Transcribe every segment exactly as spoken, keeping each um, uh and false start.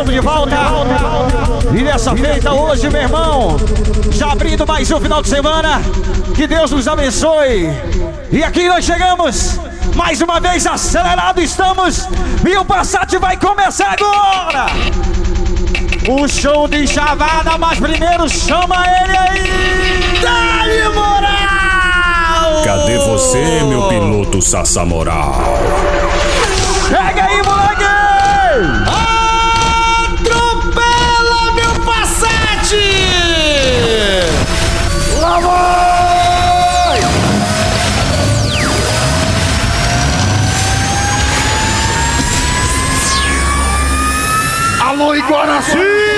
estamos de volta. E nessa feita hoje, meu irmão, já abrindo mais um final de semana. Que Deus nos abençoe. E aqui nós chegamos, mais uma vez acelerado estamos. E o Passat vai começar agora. O show de chavada, mas primeiro chama ele aí. Dá-lhe moral! Cadê você, meu piloto Sassa Moral? Pega aí, moleque! Atropela, meu Passat! Lá vai! Alô, Iguaraci!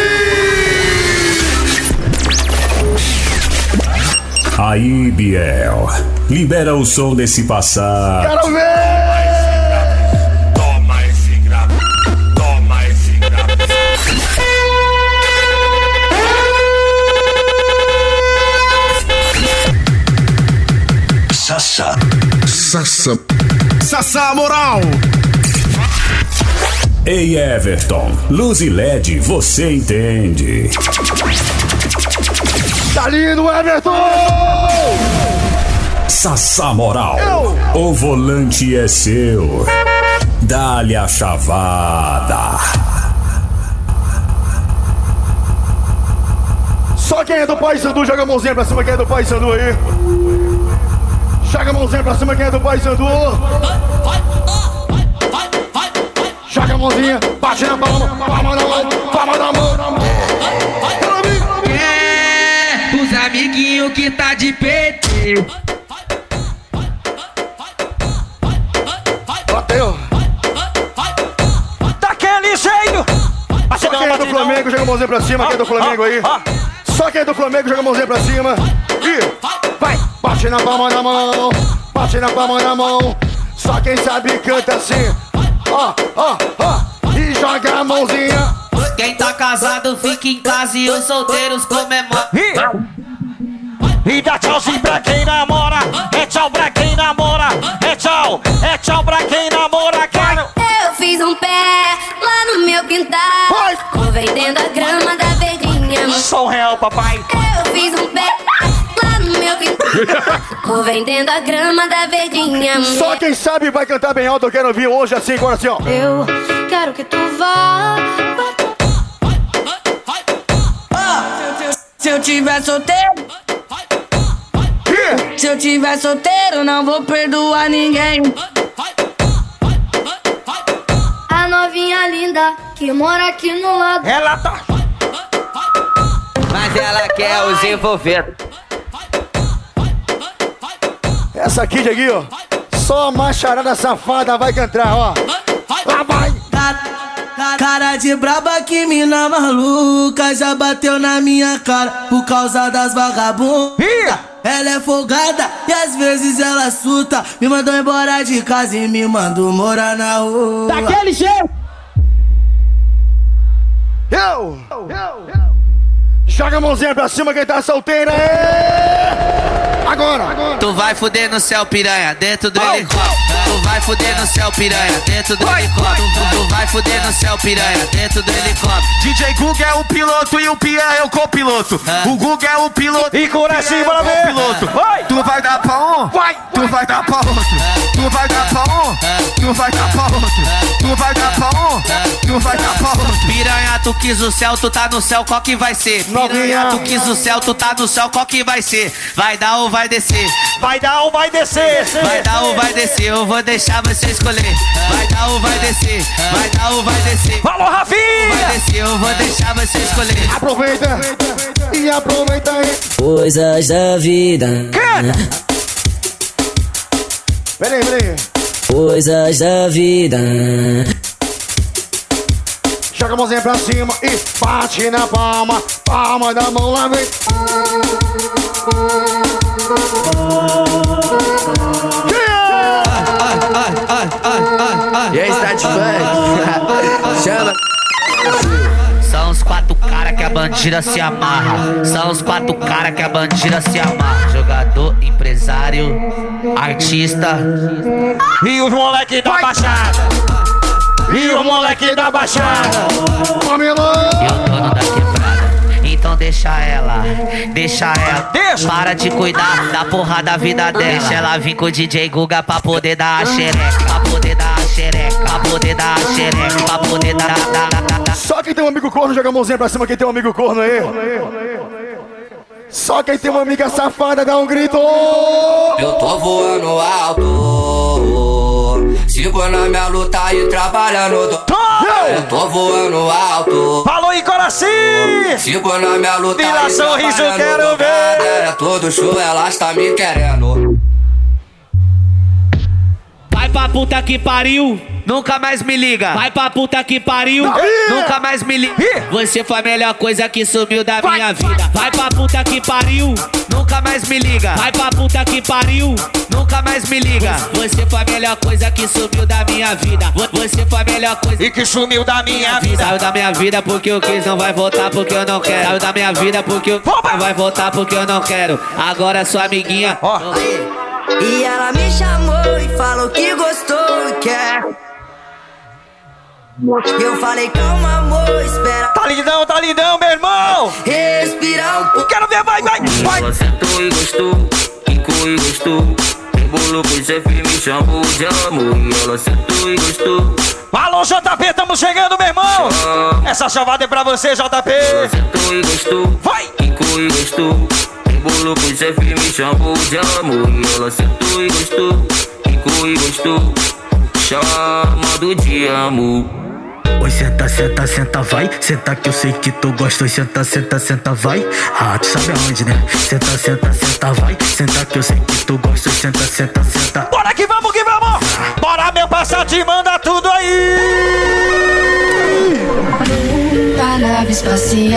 Aí, Biel, libera o som desse Passat. Quero ver! Toma esse grave, toma esse grave. Sassa. Sassa. Sassa Moral. Ei, Everton, luz e L E D, você entende. Tá lindo, Everton! Sassa Moral, o volante é seu. Dá-lhe a chavada. Só quem é do Pai Sandu, joga a mãozinha pra cima, quem é do Pai Sandu aí. Joga a mãozinha pra cima, quem é do Pai Sandu. Joga a mãozinha, bate na palma, palma na mão, palma na mão. É, os amiguinhos que tá de P T. Bateu. Daquele jeito. Só quem é do Flamengo, joga a mãozinha pra cima, quem é do Flamengo aí. Só quem é do Flamengo, joga a mãozinha pra cima. E vai, bate na palma da mão, bate na palma da mão. Só quem sabe canta assim. Ó, ó, ó, e joga a mãozinha. Quem tá casado fica em casa e os solteiros comemoram. E dá tchauzinho pra quem namora. É tchau pra quem namora. É tchau, é tchau pra quem namora. Quero. Eu fiz um pé lá no meu quintal, vou vendendo a grama da verdinha. Sou real, papai. Eu fiz um pé lá no meu quintal, vou vendendo a grama da verdinha. Só quem sabe vai cantar bem alto, eu quero ouvir hoje assim, agora assim, ó. Eu quero que tu vá. Se eu tiver solteiro, se eu tiver solteiro, não vou perdoar ninguém. A novinha linda que mora aqui no lado. Ela tá. Mas ela quer os envolvidos. Essa aqui, Dieguinho, ó. Só a macharada safada vai cantar, ó. Lá vai. Cara de braba, que mina maluca, já bateu na minha cara por causa das vagabundas. Ela é folgada e às vezes ela surta. Me mandou embora de casa e me mandou morar na rua. Daquele jeito. Eu, eu, eu. Joga a mãozinha pra cima quem tá solteira. É. Agora, agora. Tu vai fuder no céu, piranha, dentro do helicóptero. Tu vai fuder no céu, piranha, dentro do helicóptero. Tu vai fuder no céu, piranha, dentro do helicóptero. D J Guga é o piloto e o Pia é o copiloto. Ah. O Guga é o piloto E cura assim, bora ver. piloto. Vai. Tu vai dar pra um, Vai. tu vai dar pra outro. Tu vai dar pra um, tu vai dar pra outro. Tu vai dar pra um, tu vai dar pra outro. Piranha, tu quis o céu, tu tá no céu, qual que vai ser? Piranha, Novinha. tu quis o céu, tu tá no céu, qual que vai ser? Vai dar ou vai descer? Vai dar ou vai descer? Vai dar ou vai descer? Eu vou deixar você escolher. Vai dar ou vai descer? Vai dar ou vai descer? Falou, Vai Rafinha! descer, eu vou deixar você escolher. Aproveita e aproveita aí. Coisas da vida. Peraí, peraí. Coisas da vida. Joga a mãozinha pra cima e bate na palma. Palma da mão, lá vem. E aí, Startback? Chama. São os quatro cara que a bandida se amarra. São os quatro cara que a bandida se amarra. Jogador, empresário, artista. E os moleque da baixada. e o moleque da baixada. E o dono da quebrada. Então deixa ela, deixa ela. Deixa. Para de cuidar da porra da vida dela. Deixa ela vir com o D J Guga pra poder dar a xereca. Pra poder dar a xereca, pra poder dar a xereca. Pra poder dar, dar, dar, dar. Só quem tem um amigo corno, joga a mãozinha pra cima. Quem tem um amigo corno aí. Só quem tem uma amiga safada, dá um grito. Eu tô voando alto, sigo na minha luta e trabalhando. Do... Eu tô voando alto. Falou em coração. Sigo na minha luta e Tira sorriso, trabalhando. quero ver. É todo show, elas tá me querendo. Vai pra puta que pariu, nunca mais me liga. Vai pra puta que pariu, nunca mais me liga. Você foi a melhor coisa que sumiu da vai, minha vida. Vai pra puta que pariu, nunca mais me liga. Vai pra puta que pariu, nunca mais me liga. Você foi a melhor coisa que sumiu da minha vida. Você foi a melhor coisa e que sumiu da minha vida. Saiu da minha vida porque eu quis, não vai voltar porque eu não quero. Saiu da minha vida porque eu não vai voltar porque eu não quero. Agora sua amiguinha, ó. Oh. E ela me chamou e falou que gostou e quer. Eu falei, calma amor, espera. Tá lindão, tá lindão, meu irmão. Respirar um pouco. Quero ver, vai, vai, vai. Ela sentou e gostou, quicou e gostou. Embolou pro chefe, me chamou de amor. E ela sentou e gostou. Alô, J P, tamo chegando, meu irmão. Essa chavada é pra você, J P. Ela sentou e gostou, vai. Quicou e gostou. Embolou pro chefe, me chamou de amor. E ela sentou e gostou, quicou e gostou. Chamado de amor. Oi, senta, senta, senta, vai. Senta que eu sei que tu gosta. Oi, senta, senta, senta, vai. Ah, tu sabe aonde, né? Senta, senta, senta, vai. Senta que eu sei que tu gosta. Oi, senta, senta, senta. Bora que vamos, que vamos. Bora, meu Passat, manda tudo aí. Da nave espacial,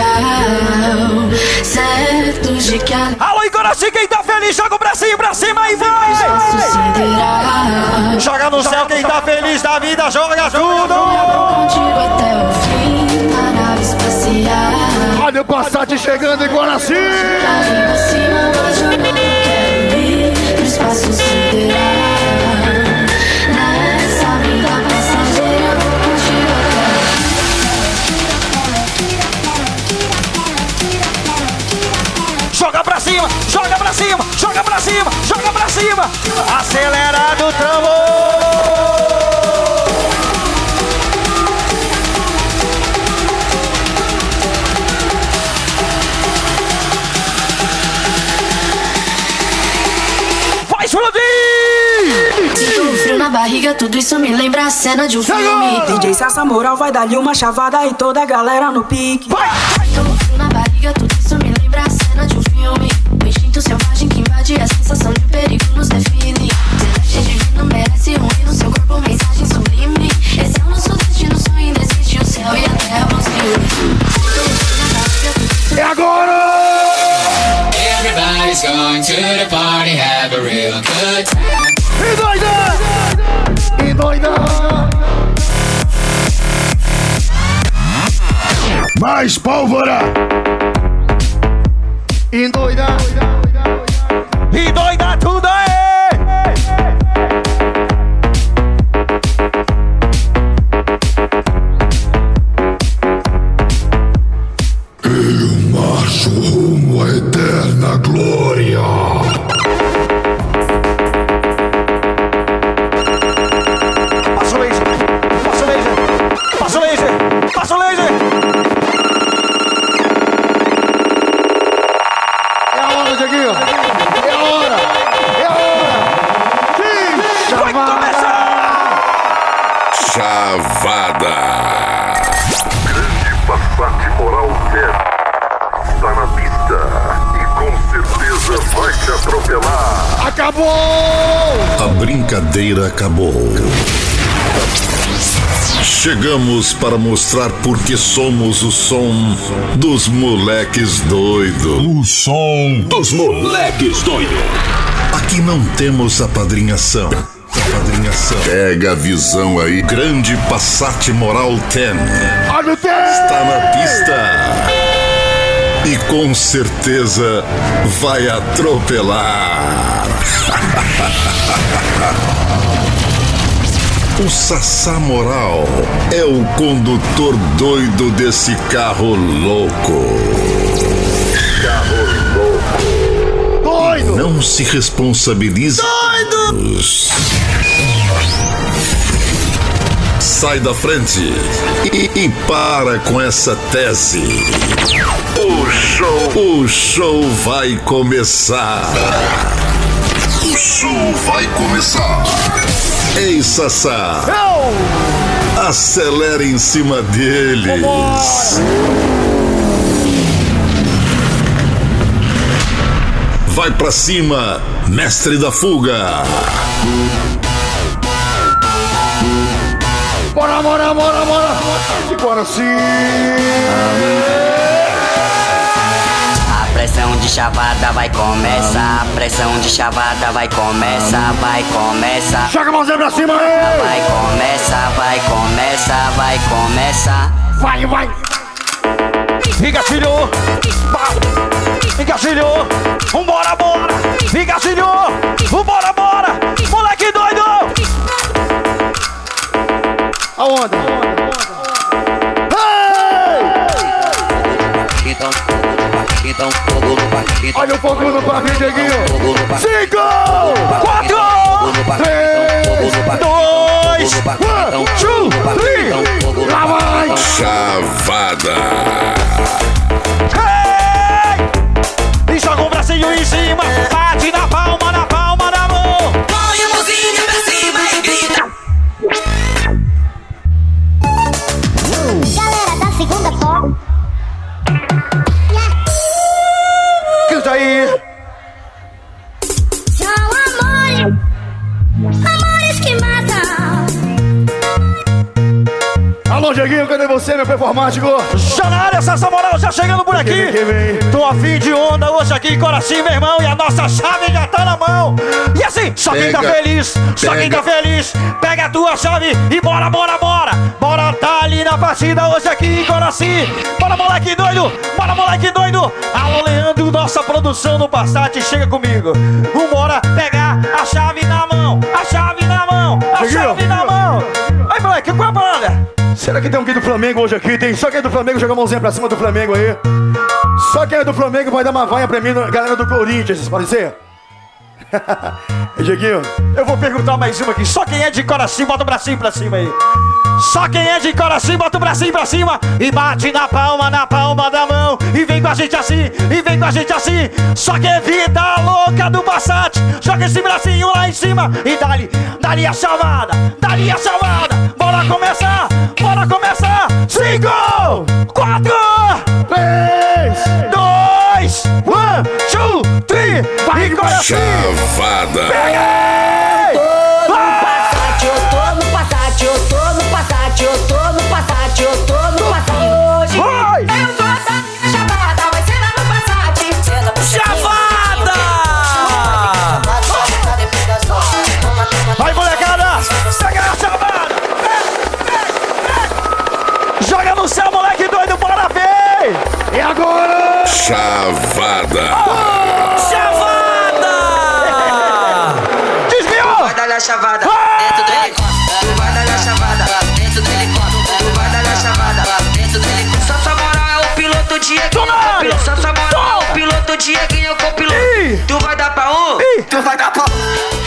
certos de que a... Alô, Icoraci, quem tá feliz, joga o bracinho pra cima e vai. Joga no céu, quem tá feliz da vida, joga tudo. Contigo até o fim, da nave espacial. Olha o Passat chegando em Guaraci. Caindo acima, mas eu não quero ir pro espaço sideral. Nessa vida passageira, vou contigo até o fim. Joga pra cima, joga pra cima, joga pra cima, joga pra cima. Acelerado o tambor. Vai explodir! Sinto um frio na barriga, tudo isso me lembra a cena de um filme. D J Sassa Moral vai dar-lhe uma chavada e toda a galera no pique. Vai! Sinto um frio na barriga, tudo isso me lembra a cena de um filme. O instinto selvagem que invade a sensação de perigo nos define. Celeste divino merece um hino, seu corpo mensagem sublime. Esse é o nosso destino, sonho indesiste, o céu e a terra vão se unir. É agora! Everybody's going to the party, have a real good time. E doida! E doida! Mais pólvora! E doida! E doida tudo aí! Eu marcho rumo à eterna glória. Passa o laser, passa o laser, passa o laser, passa o laser. É a hora, Dieguinho. É a hora. É a hora. Vai começar. Chavada. Grande Passat Moral Ten está na pista e com certeza vai te atropelar. Acabou! A brincadeira acabou. Chegamos para mostrar porque somos o som dos moleques doidos. O som dos moleques doidos. Aqui não temos apadrinhação. Apadrinhação. Pega a visão aí. Grande Passat Moral Ten. Olha o Ten! Está na pista. E com certeza vai atropelar. O Sassá Moral é o condutor doido desse carro louco. Carro louco. Doido! Não se responsabiliza. Doido! Sai da frente e, e para com essa tese. O show, o show vai começar. O show vai começar. Ei, Sassá, acelera em cima deles. Vai pra cima, mestre da fuga. Bora, bora, bora, bora. E bora sim. A pressão de chavada vai começar. A pressão de chavada vai começar. Vai começar. Joga a mãozinha pra cima aí. Vai começar, vai começar, vai começar. Vai, vai. Engatilhou. Engatilhou. Vambora, bora. Engatilhou. Vambora, bora. Moleque doido. A onda. Então, então, fogo no parquinho. Olha o fogo no parquinho, Dieguinho. Cinco, quatro, três, dois, one, two, three. Lá vai. Chavada. Hey! E joga o bracinho em cima. Bate na palma, na palma da mão. Põe a mãozinha pra cima e grita. Galera da segunda forma. Canta aí. São amores, amores que matam. Alô, Dieguinho, cadê você, meu performático? Já na área, Sassá Moral, já chegando por aqui. Quem vem, quem vem? Tô a fim de onda hoje aqui em Coraci, meu irmão. E a nossa chave já tá na mão. E assim, só quem tá Pega, feliz, só quem tá feliz, pega a tua chave e bora, bora, bora. Bora tá ali na partida hoje aqui em Coraci. Bora, moleque doido, bora, moleque doido. Alô, Leandro, nossa produção no Passat, chega comigo. Vambora pegar a chave na mão, a chave na mão, a Dieguinho, chave na mão. Aí, moleque, qual é a parada? Será que tem alguém do Flamengo hoje aqui? Tem só quem é do Flamengo, joga a mãozinha pra cima do Flamengo aí. Só quem é do Flamengo vai dar uma vaia pra mim, galera do Corinthians, pode ser? Dieguinho, eu vou perguntar mais uma aqui. Só quem é de Coraci, bota o bracinho pra cima aí. Só quem é de Coraci, bota o bracinho pra cima e bate na palma, na palma da mão. E vem com a gente assim, e vem com a gente assim. Só quem é vida louca do Passat, joga esse bracinho lá em cima e dá-lhe, dá-lhe a chamada, dá-lhe a chamada. Bora começar, bora começar. Cinco, quatro, três, dois, one, two, three. Vai, Coraci. Chavada. Peguei! Tô no Passat, eu tô no Passat, eu tô no Passat, eu tô no Passat, eu tô no Passat. Hoje eu vou dar minha chavada, vai ser lá no Passat. Chavada! Vai, molecada! Pega a chavada! Joga no céu, moleque doido, bora ver! E agora? Chavada. Chavada! Desviou! Vai dar a chavada dentro do helicóptero. Tu vai dar a chavada dentro do helicóptero. Tu vai dar a chavada dentro do helicóptero. Sassá Moral é o piloto Dieguinho. Sassá Moral é o piloto Dieguinho com o piloto. Tu vai dar pra um? Ih. Tu vai dar pra um?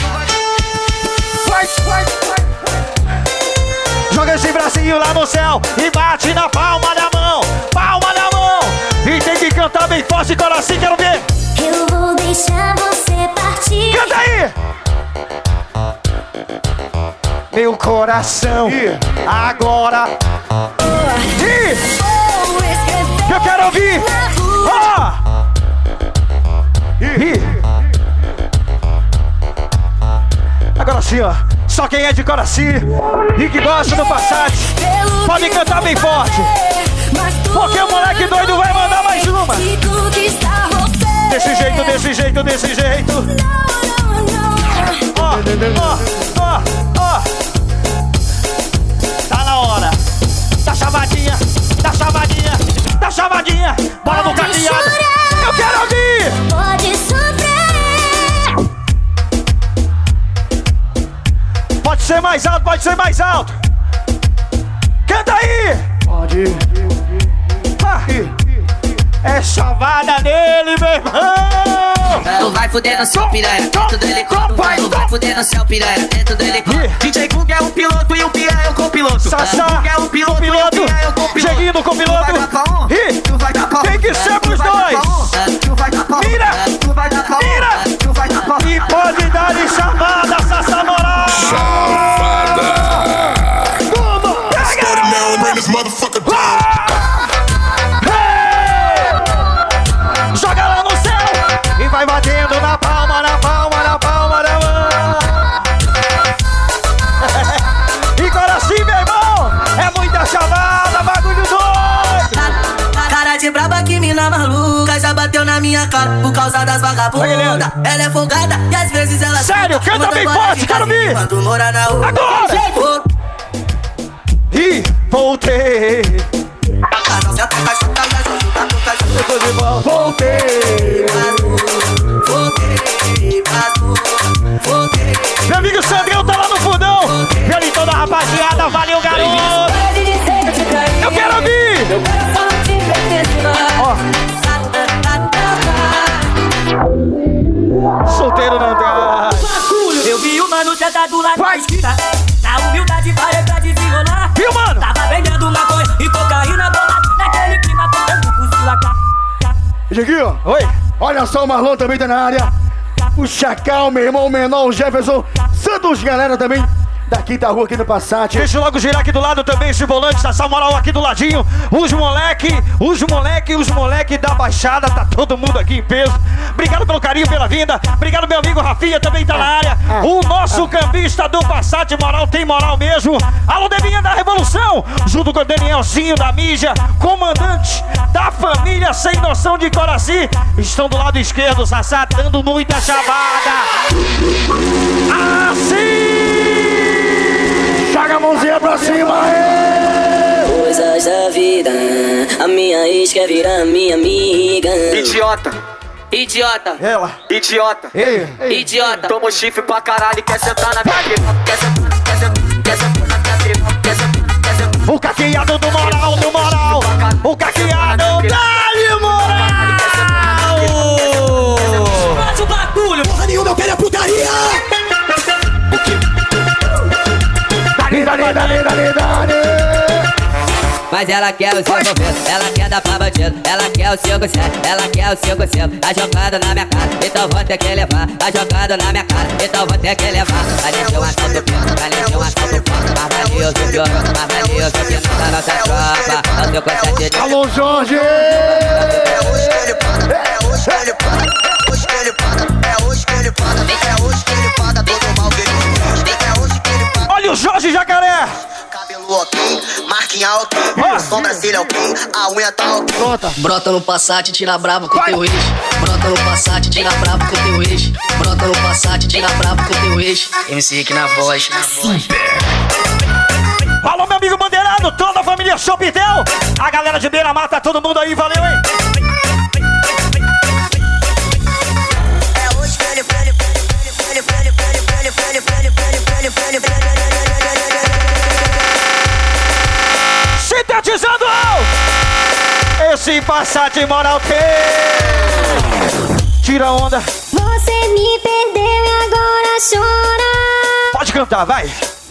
Vai, vai, vai. Joga esse bracinho lá no céu e bate na palma da mão. Palma da mão! E tem que cantar bem forte, Coraci, quero ver! Eu vou deixar você partir. Canta aí! Meu coração, Ih. agora. Ih. Eu quero ouvir. Ó. Ih. Agora sim, ó. Só quem é de Coraci e que gosta do Passat pode cantar bem forte. Porque o moleque doido vai mandar mais uma. Desse jeito, desse jeito, desse jeito. Ó, ó, ó, ó. Tá na hora. Tá chavadinha, tá chavadinha, tá chavadinha. Bora no caqueado. Eu quero ouvir. Pode sofrer. Pode ser mais alto, pode ser mais alto. alto. Canta aí. Pode ir. Ah. É chavada dele, meu irmão. Tu vai fuder no seu piranha, dentro do helicóptero. Tu vai fuder no seu piranha, dentro do helicóptero. D J Cook é o piloto e o Pia é o copiloto. Sassá é o piloto, piloto. E o Pia é o copiloto. Cheguinho do copiloto. E tu vai dar pau. Tem que ser pros dois. Tu vai dar pau. Mira. Tu vai dar pau. Mira. Tu vai dar pau. E pode dar de chamada, Sassá Moral. Chavada. Toma. Joga lá no céu e vai batendo na palma, na palma, na palma da mão. E agora sim, meu irmão, é muita chamada, bagulho doido. Cara de braba que mina maluca já bateu na minha cara por causa das vagabundas. Ela é folgada e às vezes ela... Sério, canta bem forte, quero vir. Quando mora na rua. Agora! E voltei. Voltei. Meu amigo Sandrão tá lá no fundão. Ele toda a rapaziada, valeu, garoto. Eu quero ouvir. Ó. Solteiro não dá. Eu vi o mano sentado lá na esquina. Na humildade parei pra desenrolar. Viu, mano? Tava vendendo maconha e cocaína bolada. Naquele clima tocando por sua cara. Dieguinho, oi. Olha só, o Marlon também tá na área. O Chacal, meu irmão, o menor, o Jefferson Santos, galera também da quinta rua aqui no Passat. Deixa eu logo girar aqui do lado também esse volante, Sassá Moral aqui do ladinho. Os moleque, os moleque, os moleque da Baixada, tá todo mundo aqui em peso. Obrigado pelo carinho, pela vinda. Obrigado, meu amigo Rafinha, também tá na área. O nosso cambista do Passat Moral tem moral mesmo. Alô, Devinha da Revolução, junto com o Danielzinho da mídia, comandante da família Sem Noção de Coraci. Estão do lado esquerdo, Sassá, dando muita chamada. Assim! Joga a mãozinha pra cima, é. Coisas da vida, a minha ex quer virar minha amiga. Idiota. Idiota. Ela. Idiota. Ei. Idiota. Toma o chifre pra caralho e quer sentar na minha pica. Quer sentar, quer sentar, quer sentar na minha pica. Quer sentar, quer sentar. O caqueado do moral, do moral. O caqueado dá-lhe moral. Faz o bagulho. Porra nenhuma, eu quero a putaria. Dali, dali, dali, dali, dali. Mas ela quer o seu governo, ela quer dar pra bandido. Ela quer o cinco sete, ela quer o cinco cinco. Tá jogando na minha cara, então vou ter que levar. Tá jogando na minha cara, então vou ter que levar. Vai descer um assalto pino, vai descer um assalto pino. Mas valioso que eu, mas valioso que não tá nossa tropa. Não deu conta de... Alô, Jorge! É hoje que ele paga, é hoje que ele paga. É hoje que ele paga, é hoje que ele paga. É hoje que ele paga todo mal que ele fez. É hoje que ele paga. Olha o Jorge Jacaré! Cabelo ok, marquinha ok, sobrancelha ok, a unha tá ok. Pronta. Brota no Passat, tira bravo com teu ex. Brota no Passat, tira bravo com teu ex. Brota no Passat, tira bravo com teu ex. M C Rick na voz, na voz. Alô, meu amigo Bandeirado, toda a família Chopitel. A galera de Beira Mata, todo mundo aí, valeu, hein? É hoje que ele pele, pele, pele, pele, pele, pele, pele, pele, pele, pele, pele. Sintetizando! Esse Passat Moral tem. Tira onda. Você me perdeu e agora chora. Pode cantar, vai.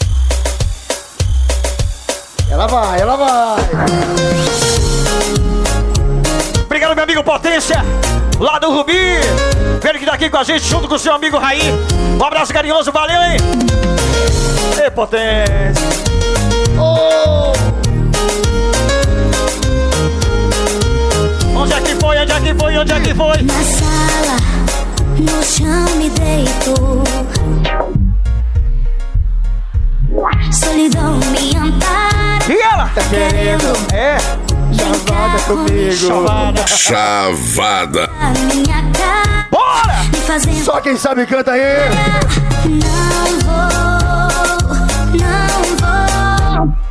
Ela vai, ela vai. Obrigado, meu amigo Potência, lá do Rubi. Ele que tá aqui com a gente, junto com o seu amigo Raí. Um abraço carinhoso, valeu, hein? Ei, Potência. Oh. Onde é que foi, onde é que foi, onde é que foi? Na sala, no chão me deitou. Solidão me ampara. E ela? Tá querendo? É. Chavada comigo. Chavada. Chavada. A minha cara. Bora! Me fazendo. Só quem sabe canta aí. Não vou, não vou.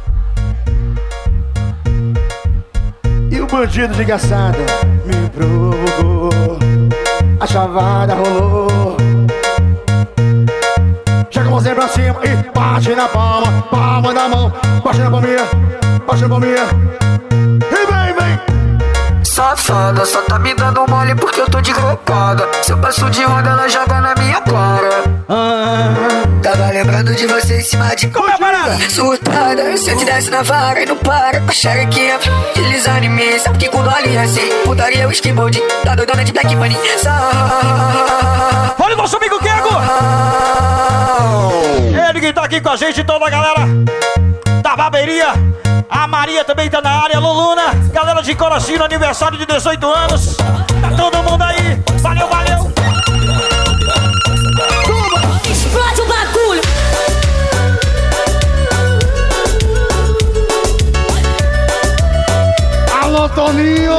E o bandido de engraçada me provocou. A chavada rolou. Joga a mãozinha pra cima. e bate na palma, palma da mão. Bate na palminha, bate na palminha. E vem, vem. Safada, só tá me dando mole porque eu tô de gropada. Se eu passo de roda, ela joga na minha cara. Ah, tava lembrando de você em cima de como é a parada? Surtada, se eu te desse na vara e não para. A xerequinha, deslizando em mim. Sabe que com dole assim, putaria o skateboard. Tá doidona de Black Bunny. Olha o nosso amigo Kego! Ele que tá aqui com a gente, toda a galera da barbearia. A Maria também tá na área, Luluna. Galera de Corocinho, aniversário de dezoito anos. Tá todo mundo aí. Valeu, valeu. Explode o bagulho. Alô, Toninho.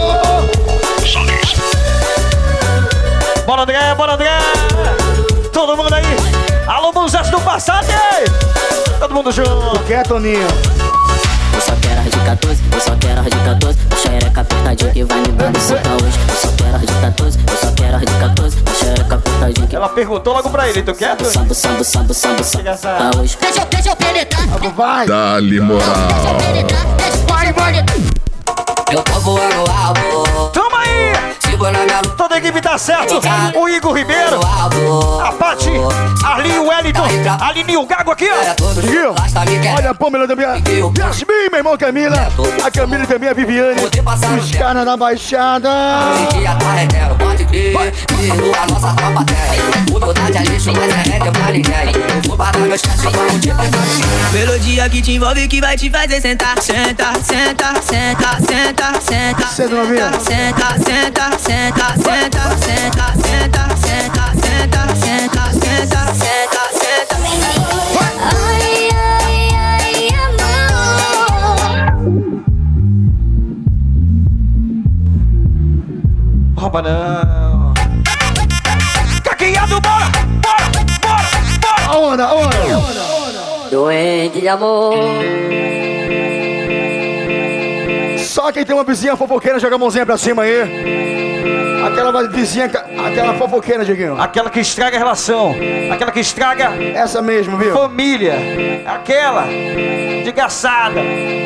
Bora, André, bora, André. Todo mundo aí. Alô, Musas do Passat. Todo mundo junto. O que é, Toninho? Eu só quero as de quatorze, eu só quero as de quatorze. A xereca apertadinha que vai me dando solta hoje. Eu só quero as de quatorze, eu só quero as de quatorze. A xereca apertadinha que... Ela perguntou logo pra ele, tu quer? Sambo, sambo, sambo, sambo, sambo, sambo hoje. Deixa eu, deixa eu penetrar. Vai. Dá-lhe moral. Vai, vai. Eu tô voando alto. Toma aí! Toda a equipe tá certo. O Igor Ribeiro, a Paty, ali o Wellington, ali o Gago aqui, ó. Viu? Olha a Pâmela também. Yasmin, meu irmão Camila. A Camila e também a Viviane. Os caras da Baixada. Melodia que te envolve, que vai te fazer sentar. Senta, senta, senta, senta, senta. Senta, novinha. Senta, senta, senta, senta, senta, senta, senta, senta, senta, senta, senta, senta. Ai, ai, ai, amor. Rouba não. Caqueado, bora, bora, bora, bora. A onda, a onda. Doente de amor. Só quem tem uma vizinha fofoqueira joga a mãozinha pra cima aí. Aquela vizinha, aquela fofoqueira, Dieguinho. Aquela que estraga a relação. Aquela que estraga... Essa mesmo, viu? Família. Aquela desgraçada.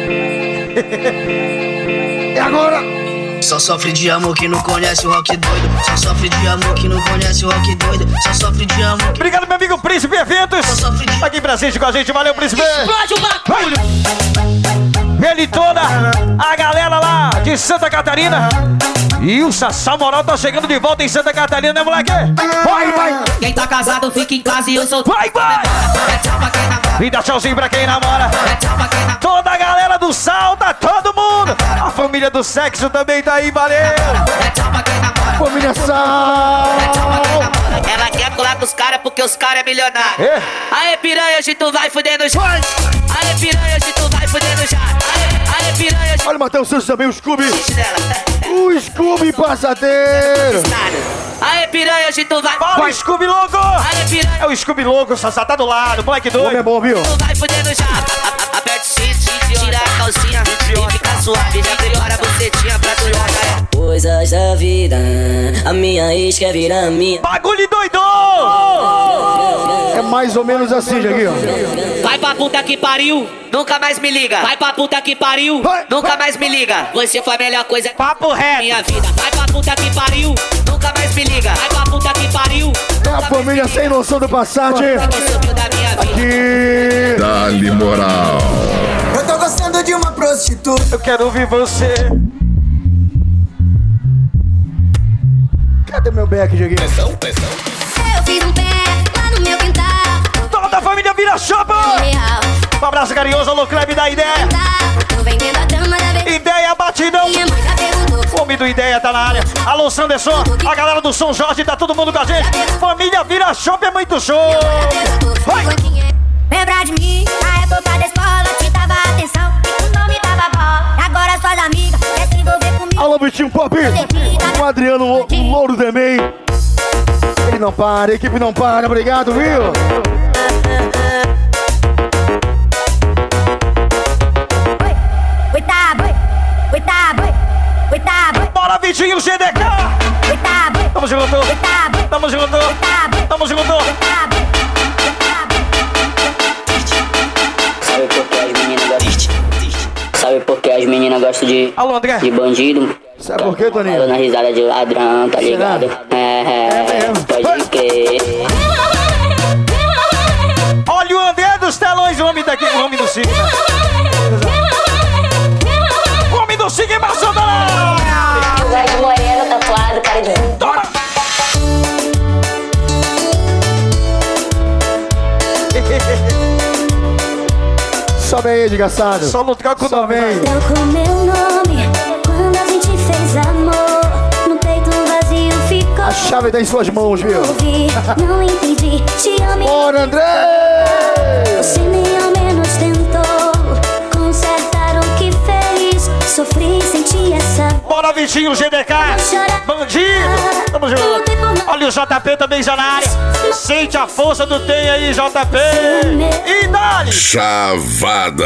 E agora? Só sofre de amor que não conhece o rock doido. Só sofre de amor que não conhece o rock doido. Só sofre de amor que... Obrigado, meu amigo Príncipe Eventos. Só sofre de... Aqui presente com a gente. Valeu, Príncipe. Explode o bagulho. Ele toda a galera lá de Santa Catarina. E o Sassá Moral tá chegando de volta em Santa Catarina, né, moleque? Vai, vai! Quem tá casado fica em casa e eu sou... Vai, vai! É tchau pra quem namora. E dá tchauzinho pra quem namora. É tchau pra quem namora. Toda a galera do Sal, tá todo mundo. A família do sexo também tá aí, valeu! É tchau pra quem namora. Família Sal! É tchau pra quem namora. Ela quer colar com os caras porque os caras é milionário. É. Aê, piranha, hoje tu vai fudendo já. Aê, piranha, hoje tu vai fudendo já. Aê, aê, piranha, hoje... Olha o Matheus Santos também, o Scooby. O Scooby passadeiro. Aê, piranha, hoje tu vai... Fala, vai. Scooby louco! Aê, piranha. É o Scooby louco, o Sassá tá do lado, moleque doido. Como é bom, viu? Tu vai fudendo já. Aperta o cinto, tira a calcinha e fica suave. Já prepara a bucetinha pra tu jogar. Coisas da vida, a minha ex quer virar minha. Bagulho doido! É mais ou menos assim, Dieguinho. Vai pra puta que pariu, nunca mais me liga. Vai pra puta que pariu, vai, nunca vai. mais me liga. Você foi a melhor coisa, papo reto, minha vida. Vai pra puta que pariu, nunca mais me liga. Vai pra puta que pariu. É a família sem noção do Passat. Aqui. Dá-lhe moral. Eu tô gostando de uma prostituta. Eu quero ouvir você. Cadê meu beck, Dieguinho? Eu fiz um pé lá no meu quintal. Toda a família vira shopper. Um abraço carinhoso, alô Kleber da Ideia. Tô vendendo a dama da vez. Ideia batidão. Minha mãe já perguntou. O homem do Ideia tá na área. Alô Sanderson, a galera do São Jorge, tá todo mundo com a gente. Família vira shopper, é muito show. Vai. Lembra de mim, na época da escola, te dava atenção e tu não me dava bola. Agora suas amigas quer se envolver comigo. Alô, Vitinho Pop. O Adriano, o Louro também. Ele não para, a equipe não para, obrigado, viu? Oi, tá, boi, oi, tá, boi, oi, tá, boi. Bora, Vitinho, G D K. Oi, tá, boi, tamo junto, oi, tá, boi, tamo junto, tá, boi, tamo junto. tá, boi, tá, boi. Sabe por que as meninas gostam de, Alô, André. de bandido? Sabe por quê, Toninho? Falando na risada de ladrão, tá ligado? É, é, pode crer. Olha o André dos telões, o homem daqui, o homem do Sigma. O homem do Sigma embaixou da O Zé de Moreno, tatuado, cara de... Toma! Sobe aí, desgraçado. Só não troca o nome. Troco meu nome quando a gente fez amor. No peito vazio ficou. A chave tá em suas mãos, viu? Ouvi, não entendi, te amo. Bora, André! Você nem ao menos tentou consertar o que fez. Sofri, senti essa. Bora, Vitinho, G D K. Bandido. Tamo junto. Olha o J P também já na área. Sente a força do Tem aí, J P. E dá-lhe. Chavada.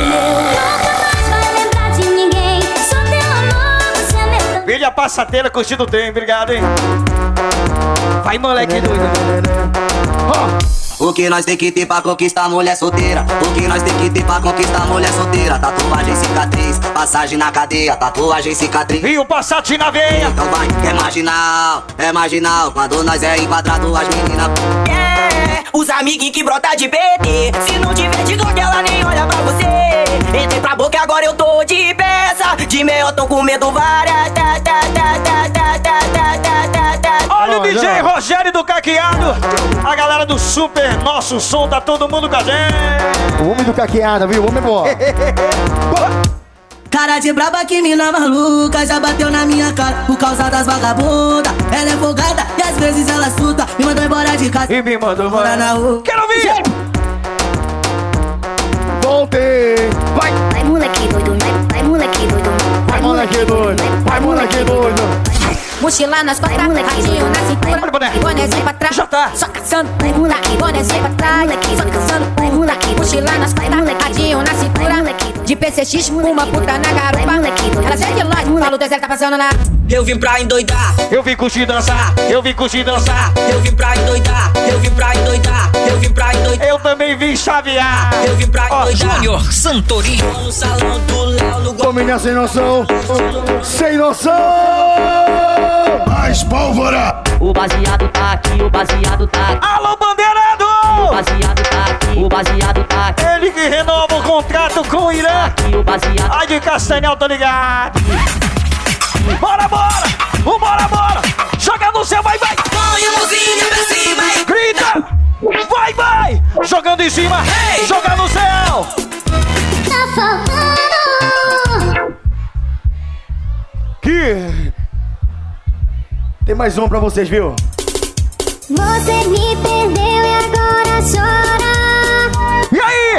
Filha passateira curtindo o Tem, obrigado, hein? Vai, moleque doido. O que nós tem que ter pra conquistar mulher solteira? O que nós tem que ter pra conquistar mulher solteira? Tatuagem, cicatriz, passagem na cadeia, tatuagem, cicatriz. E o Passat na veia. Então vai, é marginal, é marginal. Quando nós é enquadrado, as meninas. É, os amiguinhos que brota de B T. Se não tiver de Glock, ela nem olha pra você. Entrei pra boca, agora eu tô de peça. De meio eu tô com medo várias. Tá, tá, tá, tá, tá, tá, tá, tá, tá. Olha o D J Rogério do Caqueado. A galera do Super Nosso Som, tá todo mundo com a gente. O homem do Caqueado, viu? O homem é bom. Cara de braba que mina maluca já bateu na minha cara por causa das vagabundas. Ela é folgada e às vezes ela suta. Me mandou embora de casa e me mandou embora na rua. Quero ouvir! Voltei! Vai! Vai moleque doido, vai, vai moleque doido. Vai moleque doido, vai moleque doido. Mochila nas costas, radinho na cintura. E bonézinho pra trás, já tá. Só caçando, vai moleque. Bonézinho pra trás, só caçando, vai moleque. Mochila nas costas, radinho na cintura. De P C X, uma puta na garupa. Ela cheia de loja, fala o deserto tá passando na... Eu vim pra endoidar, eu vim curtir dançar, eu vim curtir dançar. Eu vim pra endoidar, eu vim pra endoidar, eu vim pra endoidar. Eu também vim chavear, eu vim pra endoidar. Júnior Santorini. No salão do Léo, no Dominar sem noção, sem noção. Mais pólvora. O baseado tá aqui, o baseado tá aqui. Alô, bandeirado! O baseado tá aqui, o baseado tá aqui. Ele que renova o contrato com o Irã. Aqui, o baseado. Ai de Castanhal, tô ligado. Bora, bora! Bora, bora! Joga no céu, vai, vai! Põe a mãozinha pra cima e grita! Vai, vai! Jogando em cima, hey! Joga no céu! Tá faltando. Que... Tem mais um pra vocês, viu? Você me perdeu e agora chora. E aí?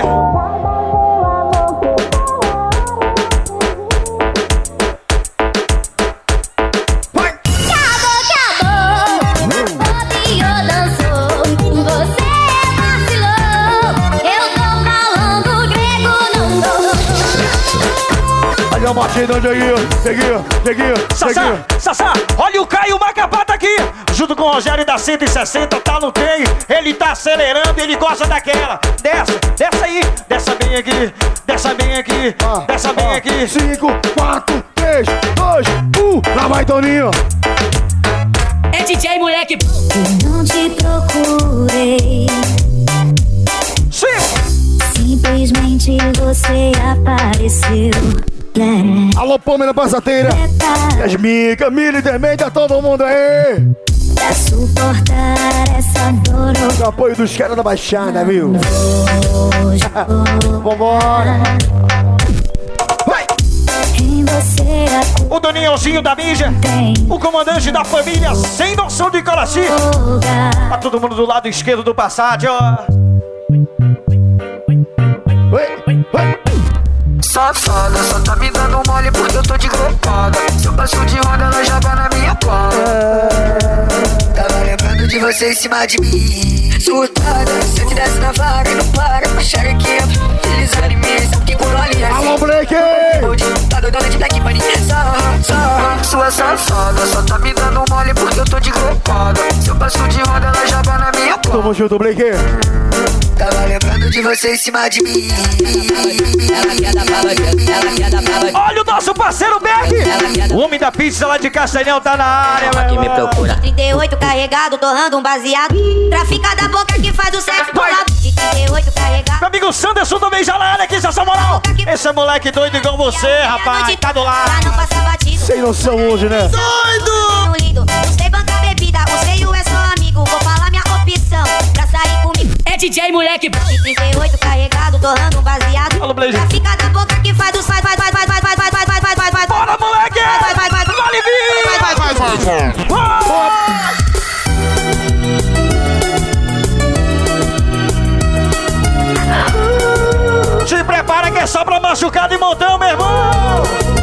Vai! Acabou, acabou. Odiou, dançou. Você vacilou. Eu tô falando grego, não dou. Olha a batida onde aí, seguiu, seguiu, Sassá, Sassá, olha o Caio Macapata aqui. Junto com o Rogério da cento e sessenta, tá no trem. Ele tá acelerando, ele gosta daquela. Desce, desce aí, desce bem aqui, desce bem aqui, ah, desce bem ah, aqui. Cinco, quatro, três, dois, um. Lá vai, Toninho. É D J, moleque. Eu não te procurei. Sim. Simplesmente você apareceu. Yeah. Alô, Pômera Passateira. Yasmin, Camila e também tá todo mundo aí. Pra suportar essa dor. O apoio dos caras da Baixada, viu? Vambora. Vai. Em você o Danielzinho da mídia, o comandante da família, sem noção de Colaci. Tá todo mundo do lado esquerdo do Passat, ó. Oi, oi. Safada, só tá me dando mole porque eu tô de gropada. Se eu passo de roda, ela joga na minha quadra. Tava lembrando de você em cima de mim. Surtada, se eu te desse na vaga e não para pra xerequinha. Eles animes, sabe que quando olha assim. Alô, Blake! Tá doidona de Black Bunny. Sarra, sarra, sua safada, só tá me dando mole porque eu tô de gropada. Se eu passo de roda, ela joga na minha cara. Tamo junto, Blake. Tava lembrando de você em cima de mim. Ela quer dar pra bandido, ela quer dar pra bandido. Olha o nosso parceiro Berg. O homem da pizza lá de Castanhão tá na área, velho. Que me procura. trinta e oito carregado, torrando um baseado. Trafica da boca que faz o sexo bolado. De trinta e oito carregado. Meu amigo Sanderson também já na área aqui, essa moral. Esse é moleque doido igual você, rapaz. Tá do lado. Sem noção hoje, né? Doido! Lindo, não sei bancar bebida, o seio é só amigo. Vou falar minha opção pra sair comigo. É D J, moleque. De trinta e oito carregado, torrando um baseado. Alô, Blaze. Trafica da boca que faz o sai, vai, vai, vai, vai, vai, vai, vai, vai, vai, vai, vai. Bora, moleque! Vai, vai, vai, vai. Vale vir! Vai, vai, vai, vai, vai. Se prepara que é só pra machucado e montão, meu irmão!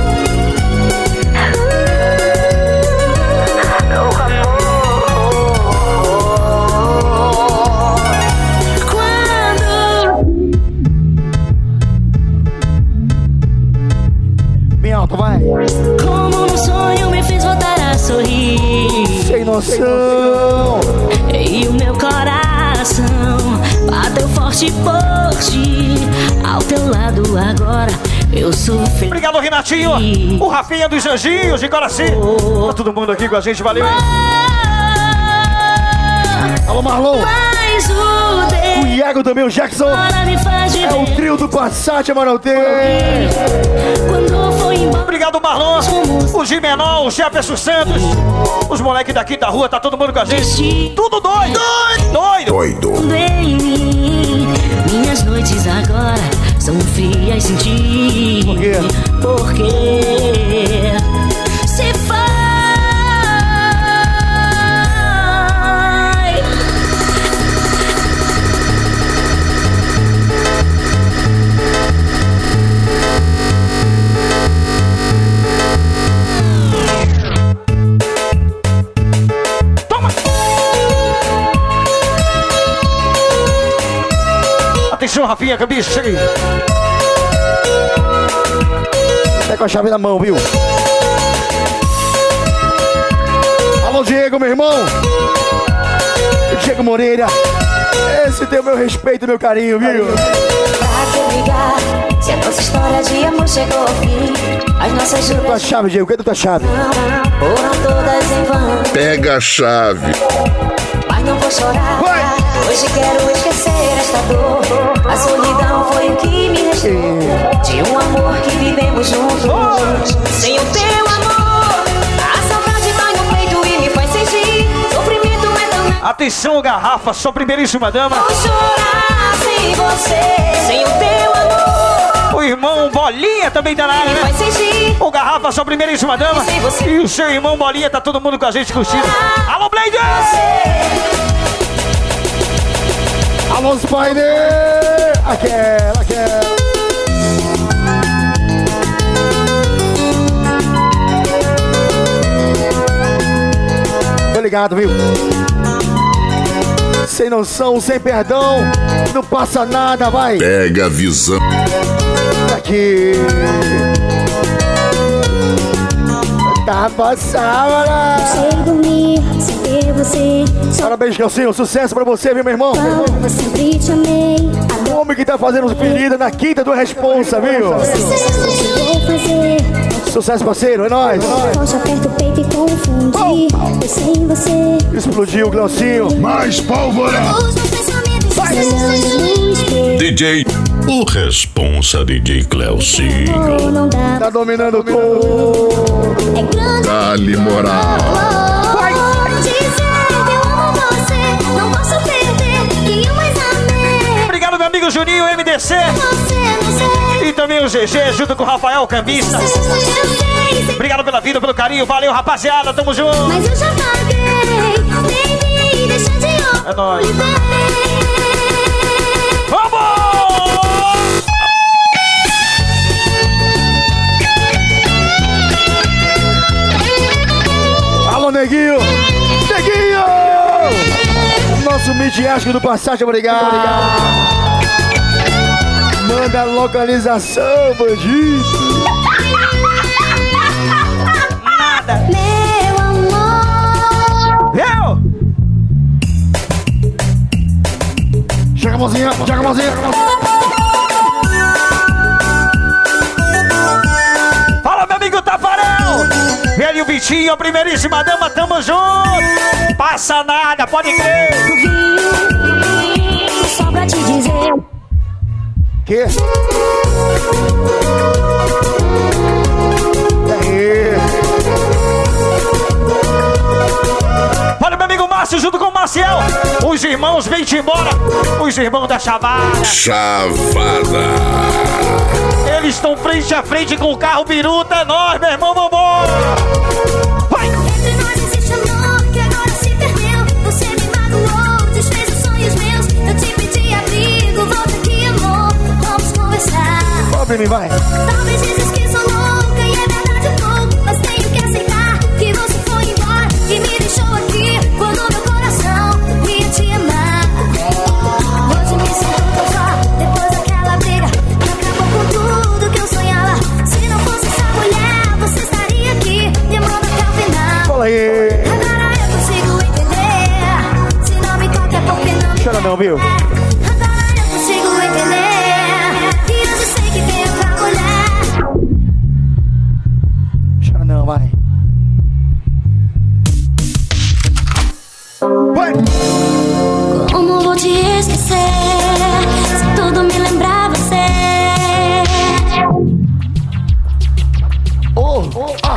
Bem alto, vai! Como no sonho me fez voltar a sorrir. Sem noção! E o meu coração bateu forte por ti. Ao teu lado agora eu sou feliz. Obrigado, Renatinho! O Rafinha dos Anjinhos de Coraci! Tá todo mundo aqui com a gente, valeu, hein? Alô, Marlon! Mas o O Iago também, o Jackson! É o trio do Passat, Amaraltê! Quando foi embora. Obrigado, Marlon! O Gimenol, o Jefferson Santos! Os moleques daqui da rua, tá todo mundo com a gente! Tudo doido! Doido! Doido! Em mim, minhas noites agora são frias sem ti. Por quê? Porque se faz. Atenção, Rafinha, cabeça, chega aí. Tá com a chave na mão, viu? Alô, Diego, meu irmão. Diego Moreira. Esse tem o meu respeito e meu carinho, viu? Pra que brigar, se a nossa história de amor chegou ao fim. As nossas Cadê tua chave, Diego? Cadê tua chave? foram todas em vão. Pega a chave. Mas não vou chorar. Vai. Hoje quero esquecer esta dor. A solidão foi o que me restou de um amor que vivemos juntos. Sem o teu amor, a saudade vai no peito e me faz sentir sofrimento é tão. Atenção, Garrafa, sua primeiríssima dama. Vou chorar sem você, sem o teu amor. O irmão Bolinha também tá na área, né? O Garrafa, sua primeiríssima dama. E o seu irmão Bolinha, tá todo mundo com a gente curtindo. Alô, Blade! Alô, Spider! Aquela, aquela. Tô ligado, viu? Sem noção, sem perdão, não passa nada, vai! Pega a visão. Aqui. Tá passando, né? Sei dormir sem ter você. Parabéns, Calcinho. Sucesso pra você, viu, meu irmão? Eu sempre te amei. O homem que tá fazendo os pedidos na quinta do Responsa, viu? Vou fazer. Sucesso, parceiro. É nóis. Forte, aperta o peito e confunde. Eu sem você. Explodiu, Glaucinho. Mais pólvora. Os meus pensamentos olhando no espelho. D J, o Responsa D J Cleucinho. Não dá. Tá dominando tudo. É grande. Dá-lhe moral. Vai dizer que eu amo você. Não posso perder quem eu mais amei. Obrigado, meu amigo Juninho, M D C. Você não sei. E também o G G, junto com o Rafael Cambista. Eu sei. Obrigado pela vida, pelo carinho. Valeu, rapaziada. Tamo junto. Mas eu já paguei. Nem me deixa de olhar. É nóis. Alô, Neguinho! Neguinho! Nosso midiástico do Passagem, obrigado. Manda a localização, bandido! Nada! Meu amor! Eu! mãozinha, joga a mãozinha. Fala, meu amigo Tafarel. Velho Vitinho, primeiríssima dama, tamo junto. Passa nada, pode crer. Só pra te dizer. Que? Aí. Olha, meu amigo Márcio, junto com o Marcial. Os irmãos, vem-te embora. Os irmãos da Chavada. Chavada. Eles estão frente a frente com o carro biruta. É nóis, meu irmão, vambora. Vai! Entre nós existe amor que agora se perdeu. Você me magoou, desfez os sonhos meus. Eu te pedi abrigo, volta aqui, amor. Vamos conversar. Pobre, me vai. Talvez dizes que sou louca e é verdade um pouco, mas tenho que aceitar que você foi embora e me deixou aqui quando meu coração ia te amar. Hoje me sinto tão só, depois daquela briga que acabou com tudo que eu sonhava. Se não fosse essa mulher, você estaria aqui me amando até o final. Fala aí. Agora eu consigo entender. Se não me toca é porque não me Chora não, viu? Agora eu consigo entender. E hoje sei que tem outra mulher. Chora não, vai. Vai. Como vou te esquecer se tudo me lembrar você? Oh, oh, ah.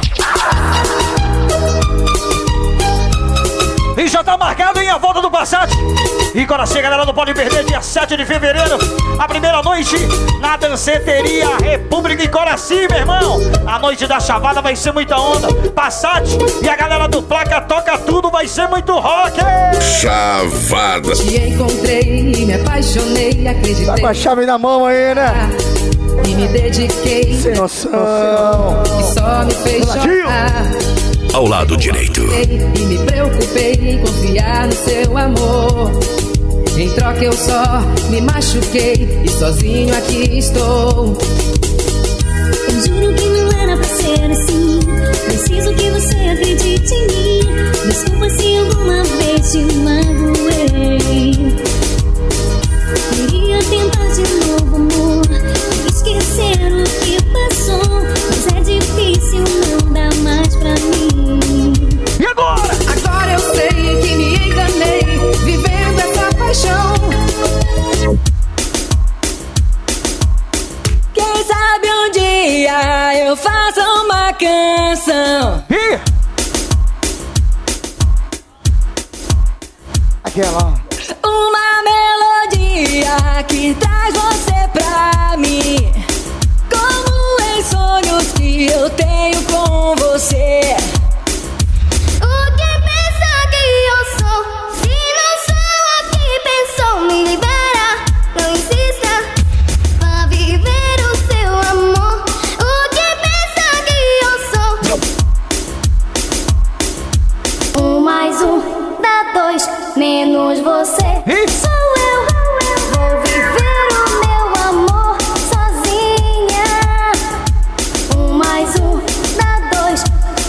E já tá marcado, hein, a volta do Passat. E Coraci, galera, não pode perder, dia sete de fevereiro, a primeira noite na Danceteria República em Coraci, meu irmão. A noite da Chavada vai ser muita onda. Passat e a galera do Placa toca tudo, vai ser muito rock. Chavada. Te encontrei e me apaixonei, acreditei. Tá com a chave na mão aí, né? E me dediquei. Sem noção. E só me fez chorar. Ao lado direito. E me preocupei em confiar no seu amor. Em troca eu só me machuquei e sozinho aqui estou. Eu juro que não era pra ser assim. Preciso que você acredite em mim. Desculpa se alguma vez te magoei. Queria tentar de novo, amor, esquecer o que passou, mas é difícil, não dá mais pra mim. E agora? Agora eu sei que me enganei, vivendo essa paixão. Quem sabe um dia eu faço uma canção. Ih! Aquela. Uma melodia que traz você pra mim. Como em sonhos que eu tenho com você. O que pensa que eu sou? Se não sou o que pensou, me libera. Não insista, vá viver o seu amor. O que pensa que eu sou? Um mais um dá dois, menos você. Sou eu, vou viver o meu amor sozinha. Um mais um dá dois.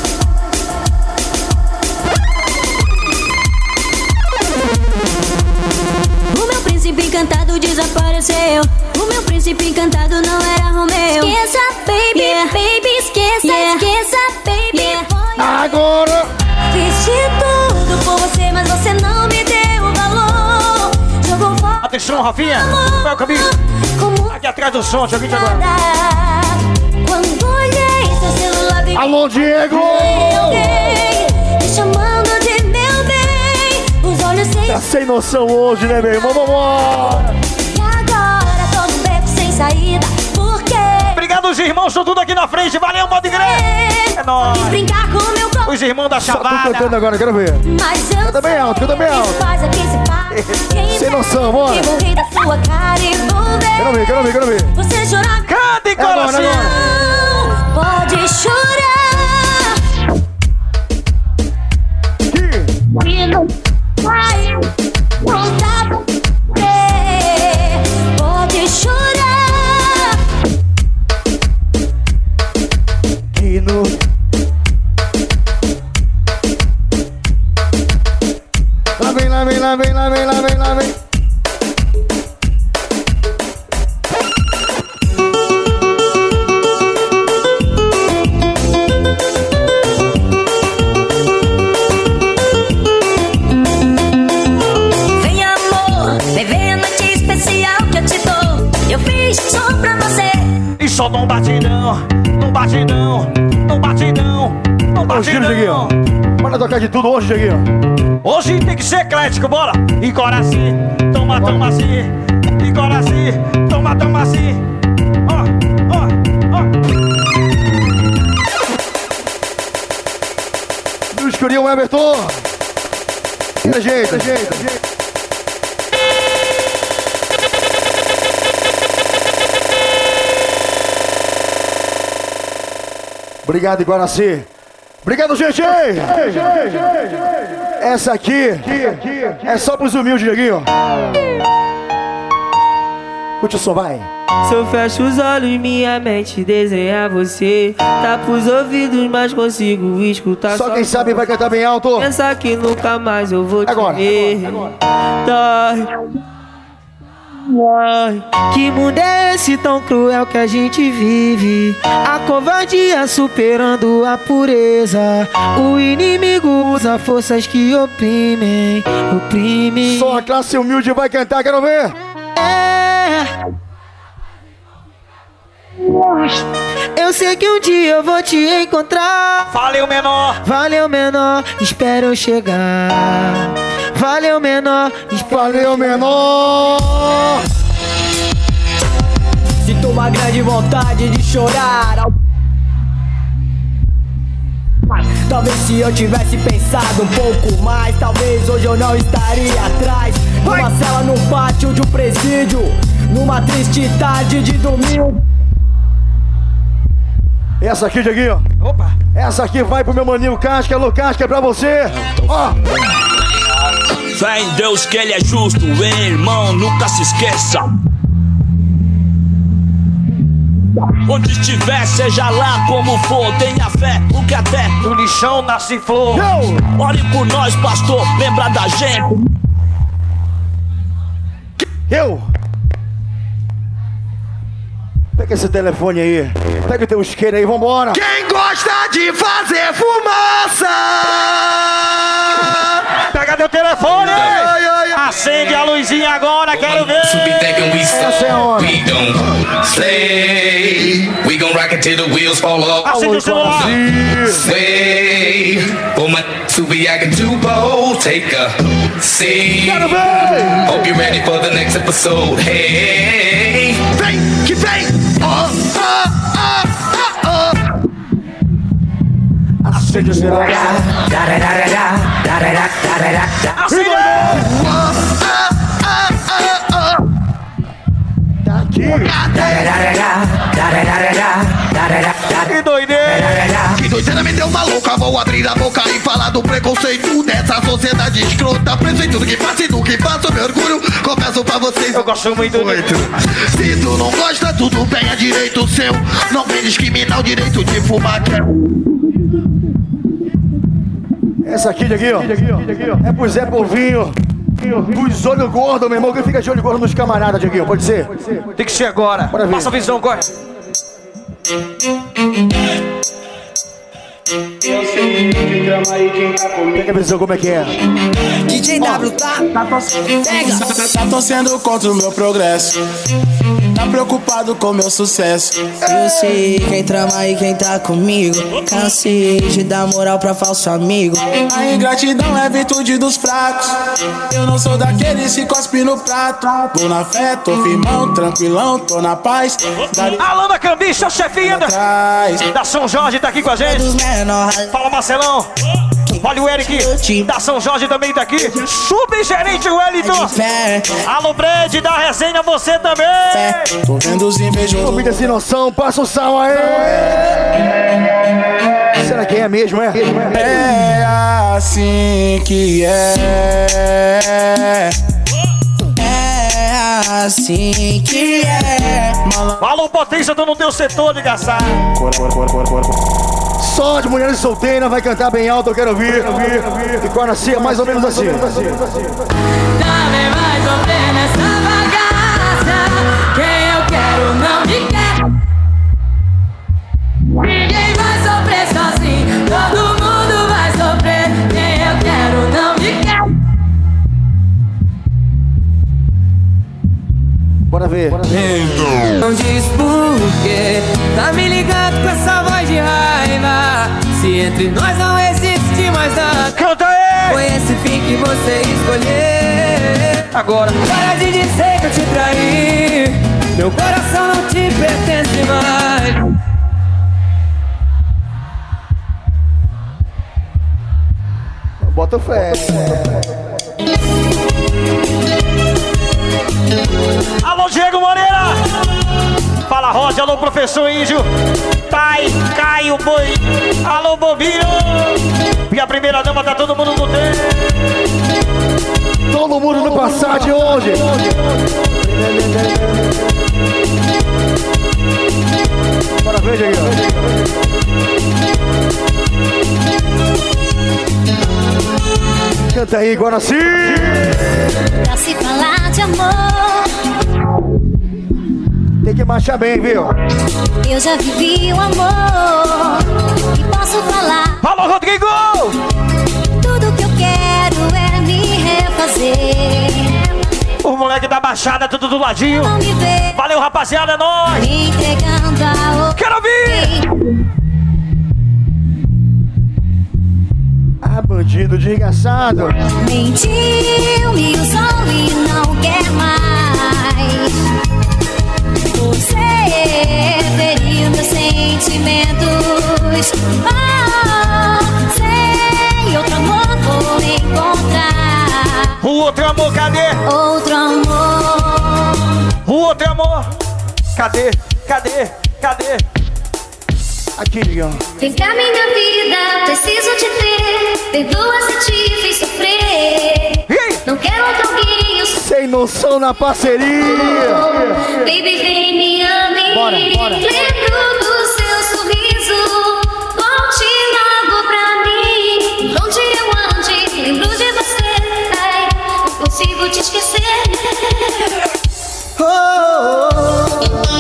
O meu príncipe encantado desapareceu. O meu príncipe encantado não era Romeu. Esqueça, baby, Yeah. baby, esqueça, Yeah. esqueça, baby. Yeah. Agora. Fiz de tudo por você, mas você não me deu valor. Jogou fora. Atenção, Rafinha. Qual é o caminho? Como Aqui atrás do som, deixa eu vir agora. quando olhei seu celular, vi Alô, Diego! alguém me chamando de meu bem. Os olhos sem Tá sem noção hoje, né, meu irmão? Vambora! e agora todo um beco sem saída. Por quê? Obrigado, os irmãos, estão tudo aqui na frente. Valeu, pode crer. É nóis. Quis brincar com meu corpo, Os irmãos da Só tô Chavada. cantando agora, quero ver. mas eu Canta bem alto, canta bem alto. faz aqui se passa. Quem Sem noção, bora. que vou rir da sua cara e vou ver Quero ver, quero ver, quero ver. você chorar. Cante, É agora, coração. é agora. Pode chorar. E não vai voltar. Pode chorar. Que no... Lá vem, lá vem, lá vem, lá vem, lá vem, lá vem. batidão, no batidão, no batidão. Bora tocar de tudo hoje, Dieguinho. Hoje tem que ser eclético, bora. E Coraci, toma, toma assim. E Coraci, toma, toma assim. Ó, ó, ó. No escurinho, Everton. Ajeita, ajeita, ajeita. Obrigado, Guaraci. Obrigado, gente. Essa aqui é só pros humildes, Dieguinho. Curte o som, vai. Se eu fecho os olhos, minha mente desenha você. Tapo os ouvidos, mas consigo escutar. Só quem sabe vai cantar bem alto. Pensa que nunca mais eu vou te agora, ver. Agora, Dói. Ai, que mundo é esse tão cruel que a gente vive? A covardia superando a pureza. O inimigo usa forças que oprimem, oprimem. Só a classe humilde vai cantar, quero ver. É. Eu sei que um dia eu vou te encontrar. Valeu, menor. Valeu, menor. Espero eu chegar. Valeu, menor. Valeu, menor. Sinto uma grande vontade de chorar. Talvez se eu tivesse pensado um pouco mais, talvez hoje eu não estaria atrás. Numa cela no pátio de um presídio, numa triste tarde de domingo. Essa aqui, Dieguinho. Opa. Essa aqui vai pro meu maninho Casca. Alô, Casca, é pra você. Ó. Fé em Deus que Ele é justo, hein, irmão, nunca se esqueça. Onde estiver, seja lá como for, tenha fé, porque até no lixão nasce flor. Ore por nós, pastor, lembra da gente. Eu. Pega esse telefone aí, pega o teu isqueiro aí, vambora. Quem gosta de fazer fumaça, pega teu telefone, ai, ai, ai. Acende a luzinha agora, quero ver. Essa é a hora. We don't slay, we gon' rock it till the wheels fall off. Acende o celular. Sway, for my Subi I can do both. Take a seat. Hope you're ready for the next episode. Hey, vem, que vem. Oh, oh, oh, oh, oh. Acende o celular. Acende. Tá aqui. Que doideira. Que doideira, me deu uma louca. Vou abrir a boca e falar do preconceito dessa sociedade escrota. Preso em tudo que faço e do que faço, meu orgulho. Confesso pra vocês, eu gosto muito de... Se tu não gosta, tudo bem, é direito seu. Não vem discriminar o direito de fumar. Essa aqui, Dieguinho, é pro Zé Polvinho. Os olhos gordos, meu irmão. Quem fica de olho gordo nos camaradas, Dieguinho, pode ser? Tem que ser agora. Passa a visão, corre. Pega a visão, como é que é? D J W, tá? Pega! Tá torcendo contra o meu progresso. Tá preocupado com meu sucesso. Eu sei quem trama e quem tá comigo. Cansei de dar moral pra falso amigo. A ingratidão é virtude dos fracos. Eu não sou daqueles que cospe no prato. Vou na fé, tô firmão, tranquilão, tô na paz. Alana Cambicha, chefinha da, da São Jorge, tá aqui com a gente. Fala, Marcelão. Olha o Eric da São Jorge também tá aqui. Subgerente Wellington. Alô, Brad da resenha, você também. Tô vendo os invejosos. Comida sem noção, passa o sal aí. Será que é mesmo, é? É assim que é. É assim que é. Alô, potência, tô no teu setor de gaçar. Só de mulheres solteiras vai cantar bem alto, eu quero ouvir. Quero ouvir, quero ouvir. E quando assim, é mais ou menos assim. Também vai sofrer nessa bagaça. Quem eu quero não me quer. Ninguém vai sofrer sozinho. Todo mundo vai sofrer. Quem eu quero não me quer. Bora ver. Bora ver. Não diz por quê. Tá me ligando com essa voz de Se entre nós não existe mais nada, canta aí! Foi esse fim que você escolheu. Agora para de dizer que eu te traí. Meu coração não te pertence mais. Bota fé. Alô, Diego Moreira! Fala, Roger. Alô, professor Índio. Tai, Caio, Boi. Alô, Bobinho. E a primeira dama tá todo mundo no tempo. Todo mundo no Passat hoje. Bora ver, Diego. Canta aí, agora sim! Pra se falar de amor, tem que marchar bem, viu? eu já vivi o amor e posso falar. Alô, Rodrigo! Tudo que eu quero é me refazer. O moleque da Baixada, tudo do ladinho. Valeu, rapaziada, é nóis! Me entregando a outra. Quero ouvir! Ah, bandido desgraçado. Mentiu, me usou e não quer mais. Você feriu meus sentimentos. Oh, sei, outro amor vou encontrar. O outro amor, cadê? Outro amor. O outro amor. Cadê? Cadê? Cadê? Aqui, Digão. Vem cá, minha vida, preciso te ter. Perdoa se te fiz sofrer. Não quero outro alguém. Sem noção na parceria. Oh, baby, vem me ame. Bora, bora. Lembro do seu sorriso. Volte logo pra mim. Onde eu ande, lembro de você. Ai, não consigo te esquecer. Oh, oh, oh.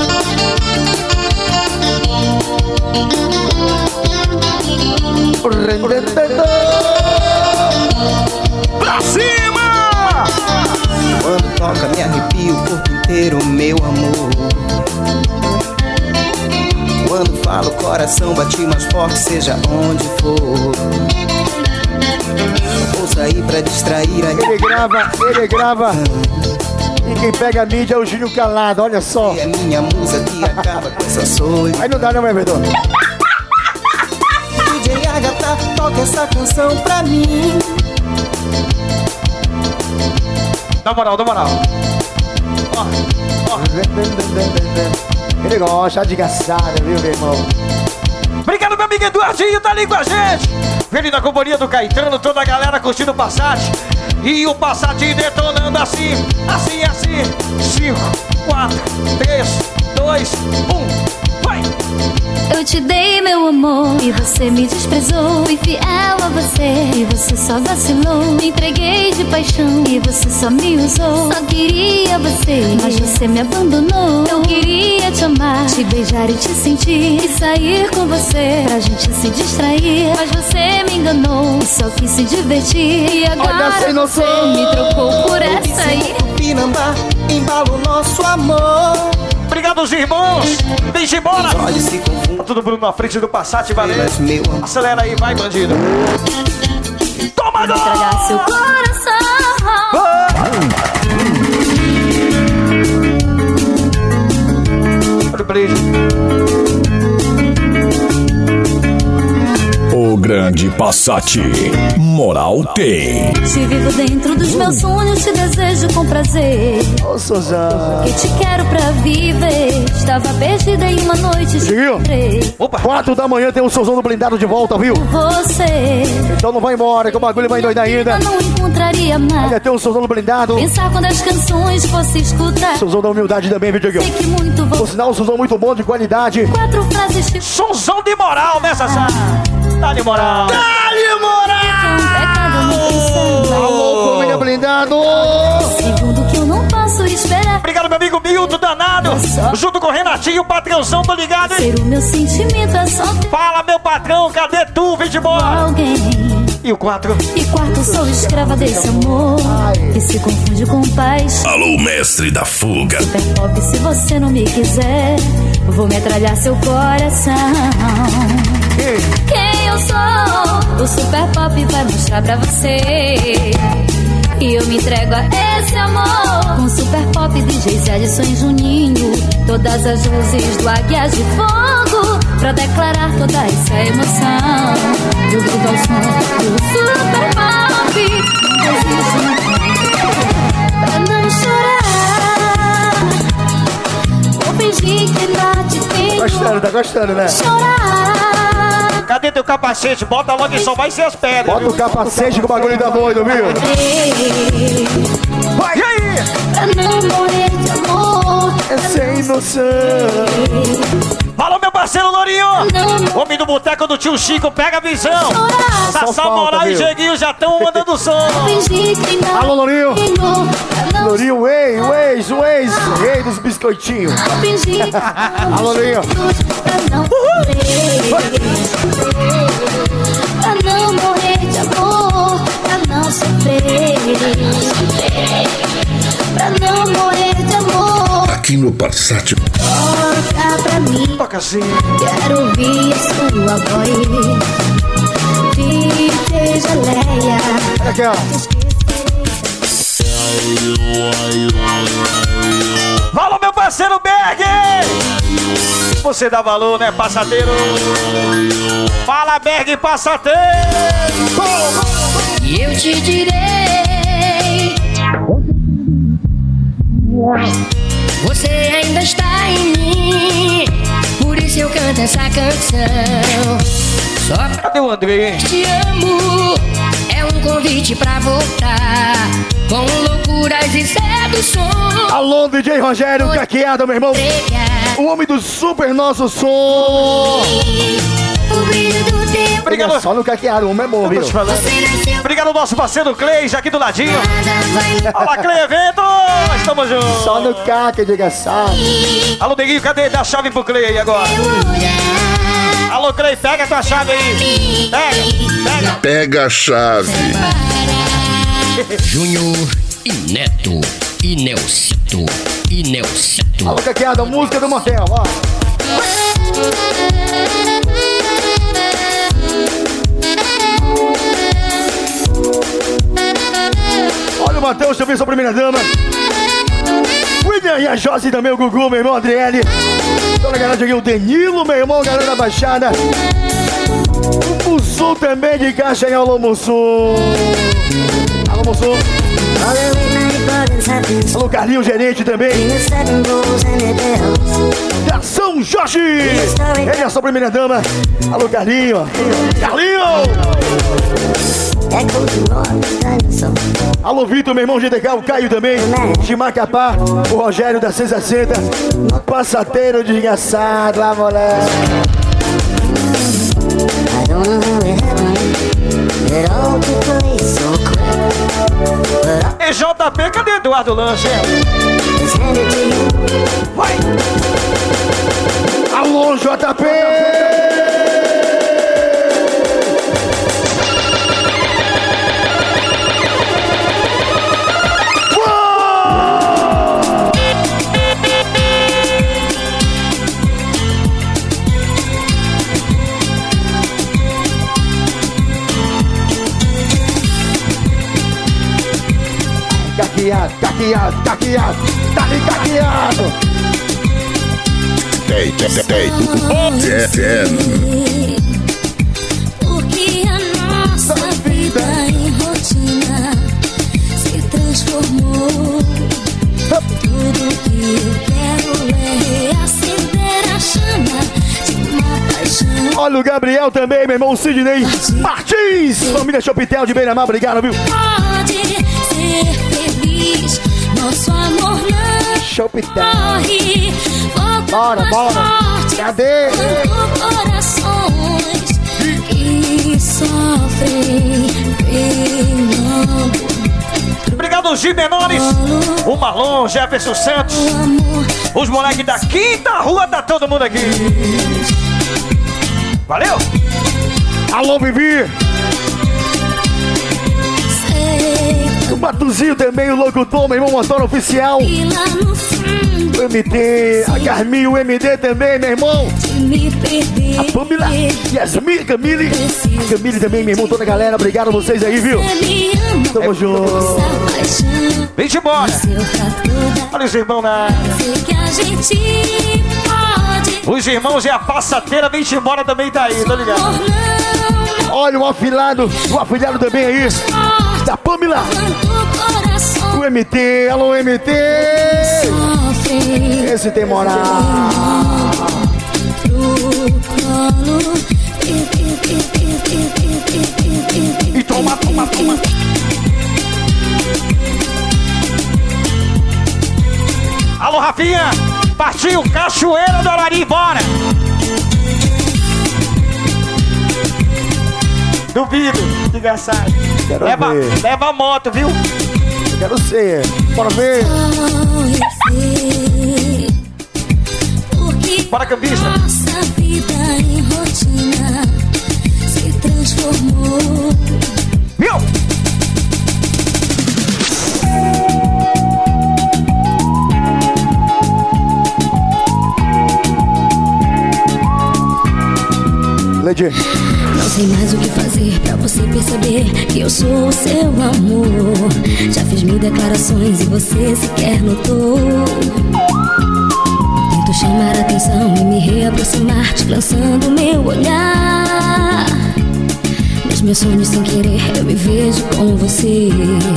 Pra cima! Quando toca me arrepio o corpo inteiro, meu amor. Quando falo coração bate mais forte, seja onde for. Vou sair pra distrair a... Ele grava, ele grava. E quem pega a mídia é o Júnior Calado, olha só. É minha musa que acaba com essa solidão. Aí não dá não, meu verdor. D J Agatha, toca essa canção pra mim. Dá moral, dá moral. Ó, ó. Ele gosta de gastada, viu, meu irmão? Obrigado, meu amigo Eduardinho, tá ali com a gente. Vem na companhia do Caetano, toda a galera curtindo o Passat. E o Passat detonando assim, assim, assim. Cinco, quatro, três, dois, um. Vai! Eu te dei meu amor e você me desprezou. Fui fiel a você e você só vacilou. Me entreguei de paixão e você só me usou. Só queria você, mas você me abandonou. Eu queria te amar, te beijar e te sentir, e sair com você pra gente se distrair. Mas você me enganou e só quis se divertir. E agora sem você noção. me trocou por essa aí. Pinambá, embala o nosso amor. Obrigado, os irmãos. Deixa embora. Tá todo mundo na frente do Passat, valeu. Acelera aí, vai, bandido. Toma, Vou estragar seu coração. Olha o brilho. O grande Passat, moral tem. Te vivo dentro dos meus sonhos, te desejo com prazer. Ô, oh, Suzana. Que te quero pra viver. Estava perdida em uma noite de encontrei. Opa, quatro da manhã tem o Suzão do blindado de volta, viu? Você. Então não vai embora, que o bagulho vai endoidar ainda. Eu não encontraria mais. Ainda tem o Suzão do blindado. Pensar quando as canções fosse escutar. Suzão da humildade também, viu, Diego? Sei que muito vou. Por sinal, o Suzão muito bom, de qualidade. Quatro frases tipo. Suzão de moral nessa sala. Dá-lhe moral. Dá-lhe moral! Alô, família blindado! Segundo que eu não posso esperar. Obrigado, meu amigo Milton Danado. Junto com o Renatinho, o patrãozão, tô ligado, hein? Ser o meu sentimento é só ter. Fala, meu patrão, cadê tu? Vem de embora. Alguém. E o quatro? E quarto, sou escrava desse amor que se confunde com paz. Alô, mestre da fuga. Super pop, se você não me quiser, vou metralhar seu coração. Quem eu sou? O Super Pop vai mostrar pra você. E eu me entrego a esse amor. Com Super Pop, D Js Edson e Juninho. Todas as luzes do Águias de Fogo, pra declarar toda essa emoção. Eu grito ao som do Super Pop. Existe pra não chorar. Vou fingir que não te tenho. Gostando, tá gostando, né? Chorar. Cadê teu capacete? Bota logo e só vai ser as pedras. Bota viu? o capacete que o bagulho tá doido, viu? Vai, e aí? Pra não morrer de amor. É sem noção. Fala, meu parceiro Lourinho! Homem do boteco do tio Chico, pega a visão! Sassá, Moral e Jeguinho já estão mandando som! Alô, Lourinho! Lourinho, o ex, o ex, o ex, rei dos biscoitinhos! Alô, Lourinho! Pra não morrer de amor, pra não sofrer. Pra não morrer de amor. Aqui no Passat. Toca pra mim. Toca assim. Quero ouvir a sua voz. D J Geleia. Olha aqui, ó. Fala, meu parceiro Berg! Você dá valor, né, passadeiro? Fala, Berg, passadeiro! E eu te direi, você ainda está em mim. Por isso eu canto essa canção. Só Cadê o André, hein? te amo. É um convite pra voltar, com loucuras e seduções. Alô, D J Rogério, caqueado, meu irmão. O homem do super nosso som. O brilho do teu. Obrigado. Só no caqueado, o homem é bom, viu? Obrigado ao nosso parceiro Cleis, aqui do ladinho. Olá, Clei Evento! Estamos juntos. Só no caque, diga sabe. Alô, Neguinho, cadê? Dá a chave pro Clei aí agora. Alô, Clei, pega a tua chave aí. Pega, pega. Pega a chave. Júnior e Neto. E Nelsito. E Nelsito. Alô, caqueado, a música do motel, ó. Olha o Matheus, também sua primeira dama. William e a Josi também, o Gugu, meu irmão, Adriele. Toda a galera aqui, o Denilo, meu irmão, galera da Baixada. O Mussum também de caixa em Alô Mussum. Alô Mussum. Alô Carlinho, gerente também. Da São Jorge. Ele é a sua primeira dama. Alô Carlinho. Carlinho. Alô Vitor, meu irmão G D K, o Caio também. De Macapá, o Rogério da seiscentos e sessenta. Passateiro desgraçado, lá moleque. E J P, cadê Eduardo Lanche? Vai! Alô, J P! Caqueado, caqueado, caqueado, tá ali caqueado. Tem, tem, tem. Porque a nossa vida em rotina se transformou. Tudo que eu quero é reacender a chama de uma paixão. Olha o Gabriel também, meu irmão Sidney Martins. Família Chopitel de Beira-Mar, obrigado, viu? Pode ser feliz, nosso amor não Chopitel. morre. Bora, bora. Cadê? Corações que sofrem pelo amor. Obrigado, os G Menores. O Marlon, Jefferson Santos. Os moleques da quinta rua, tá todo mundo aqui. Valeu! Alô, Vivi! O Matuzinho também, o locutor, meu irmão Motor Oficial. O M D, a Carminho, o M D também, meu irmão. A Pamela, Yasmin, Camille. A Camille também, meu irmão, toda a galera. Obrigado a vocês aí, viu? Tamo junto. Vem de embora. Olha os irmãos na... Os irmãos e a passateira, vem de embora também tá aí, tá ligado? Olha o afilhado, o afilhado também aí. Da Pamela. O M T, alô M T. Esse tem moral. E toma, toma, toma. Alô, Rafinha. Partiu, Cachoeira do Arari, bora. Duvido, que engraçado. Leva, leva a moto, viu? Quero ser. Bora ver. Bora, cambista. Nossa vida em rotina se transformou. Viu? Lady. Não sei mais o que fazer pra você perceber que eu sou o seu amor. Já fiz mil declarações e você sequer notou. Tento chamar a atenção e me reaproximar, te lançando meu olhar. Nos meus sonhos sem querer eu me vejo com você.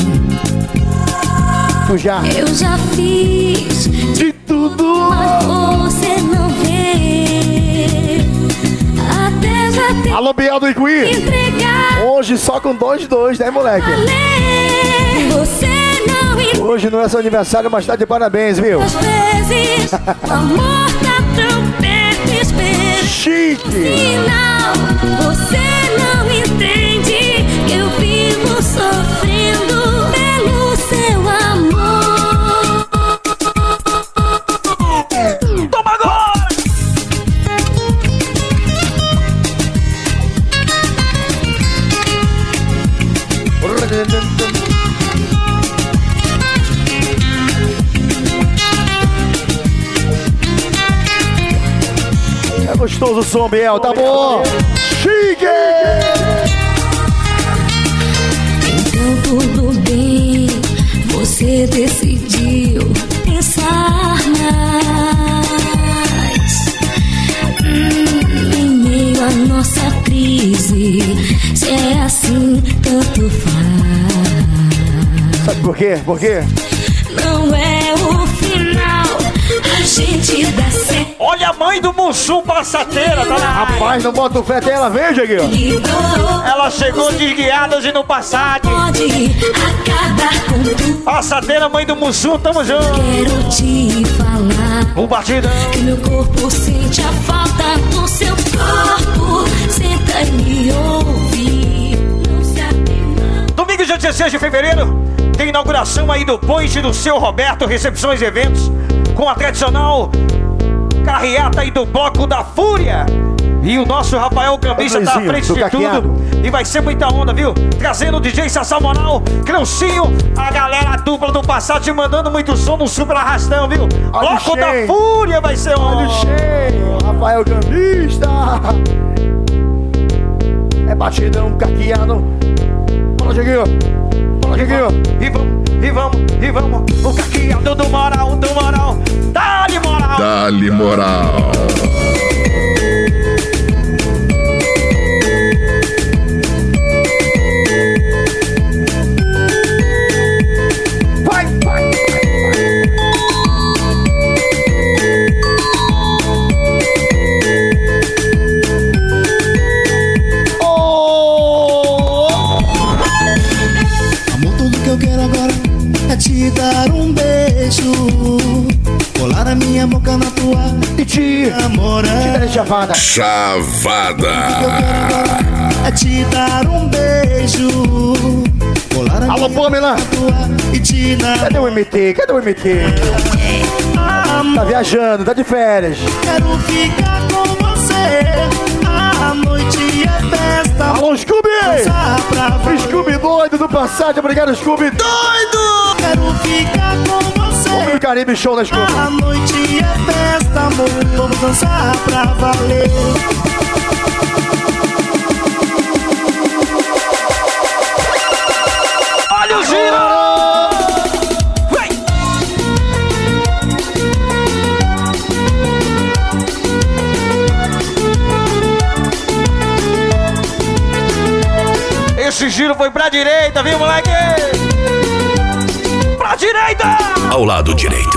Eu já, eu já fiz de tudo, mas você não vê. Até já tem. Alô, Biel do Icuí. Hoje só com dois, dois, né, moleque? Você não entende. Hoje não é seu aniversário, mas tá de parabéns, viu? Às vezes, o amor tá tão perto e espera. Chique. Afinal, você não entende que eu vivo sofrendo pelo seu amor. Toma agora! É gostoso o som, Biel, tá bom? Chique! Então tudo bem, você decidiu pensar mais. Hum, em meio à nossa crise, se é assim, tanto faz. Sabe por quê? Por quê? Não é o final, a gente dá certo. Olha a mãe do Mussum, passateira, tá na área. Rapaz, não bota o fé até ela, veja aqui, ó. Ela chegou desguiada hoje no Passat. Pode acabar com tudo. Passateira, mãe do Mussum, tamo junto. Quero te falar o batidão. Que meu corpo sente a falta do seu corpo. Senta e me ouve. Não se atenda. Domingo, dia dezesseis de fevereiro, tem inauguração aí do Point do seu Roberto, recepções e eventos, com a tradicional carreata aí do Bloco da Fúria. E o nosso Rafael Cambista tá à frente de tudo. E vai ser muita onda, viu? Trazendo o D J Sassal Moral, Creucinho, a galera dupla do Passat mandando muito som no super arrastão, viu? Olha Bloco da Fúria vai ser Olha o cheio, Rafael Cambista. É batidão caqueado. Bora, Dieguinho. Bora, Dieguinho. E vamos, e vamos, e vamos. O caqueado do Moral, do Moral. Dá-lhe moral. Dá-lhe moral. Vai, vai, vai, Amor, tudo que eu quero agora é te dar um beijo, colar a minha boca na tua e te namorar. Chavada. Chavada. É te dar um beijo, colar a Alô, Pamela. e te namorar. Cadê o M T? Cadê o M T? Tá viajando, tá de férias. Quero ficar com você. A noite é festa. Alô, Scooby! Scooby doido do Passat, obrigado, Scooby. Doido! Quero ficar com você. Vamos no Caribe Show da Scooby. A noite é festa, amor. Vamos dançar pra valer. Olha o giro! Esse giro foi pra direita, viu, moleque? Pra direita! Ao lado direito.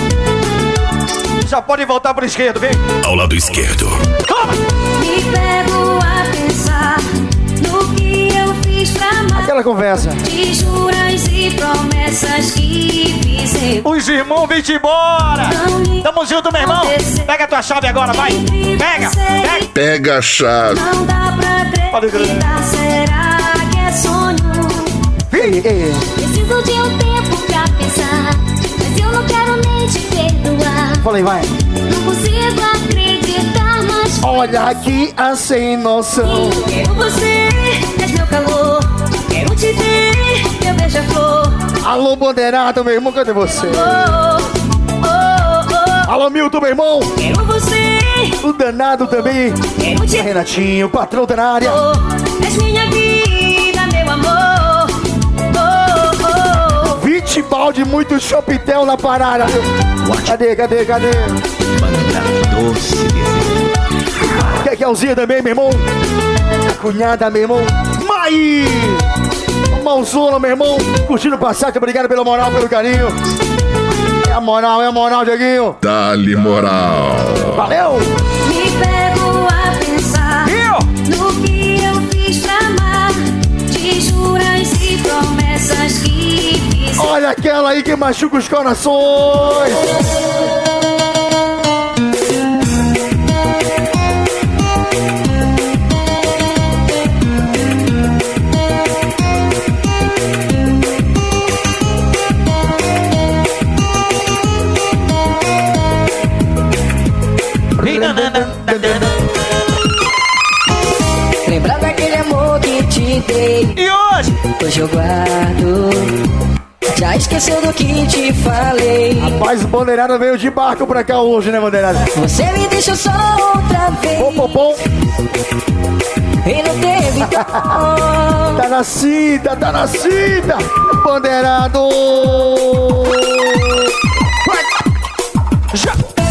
Já pode voltar pro esquerdo, vem. Ao lado esquerdo. Toma! Me pego a pensar no que eu fiz pra amar. Aquela conversa. De juras e promessas que fiz. Os irmãos vêm-te embora. Tamo junto, meu irmão. Pega a tua chave agora, vai. Pega, pega. Pega a chave. Não dá pra acreditar, será que é sonho? Ei, ei. Preciso de um tempo pra pensar, mas eu não quero nem te perdoar. Falei, vai. Não consigo acreditar, mas olha aqui a sem noção. quero você, és meu calor. Quero te ver, meu beija-flor. Alô, Bandeirada, meu irmão, cadê você? Oh, oh, oh. Alô, Milton, meu irmão. Quero você. O danado também. Quero te... Renatinho, o patrão tá na área. Oh, és minha vida, meu amor. Oh, oh, oh. vinte balde, muito chopitel na parada. Cadê, cadê, cadê? Doce. Kekelzinha também, meu irmão. A cunhada, meu irmão. Mai! Mãozona, meu irmão. Curtindo o Passat, obrigado pela moral, pelo carinho. É a moral, é a moral, Dieguinho. Dá-lhe moral. Valeu! Me pego a pensar eu? no que eu fiz pra amar. De juras e promessas que fiz. Olha aquela aí que machuca os corações. Lembrar daquele amor que te dei. E hoje? Hoje eu guardo. Já esqueceu do que te falei. Rapaz, o Bandeirada veio de barco pra cá hoje, né, Bandeirada? Você me deixou só outra vez. Pom, pom, pom. E não teve dó. Tá na cinta, tá na cinta. Bandeirado. Já.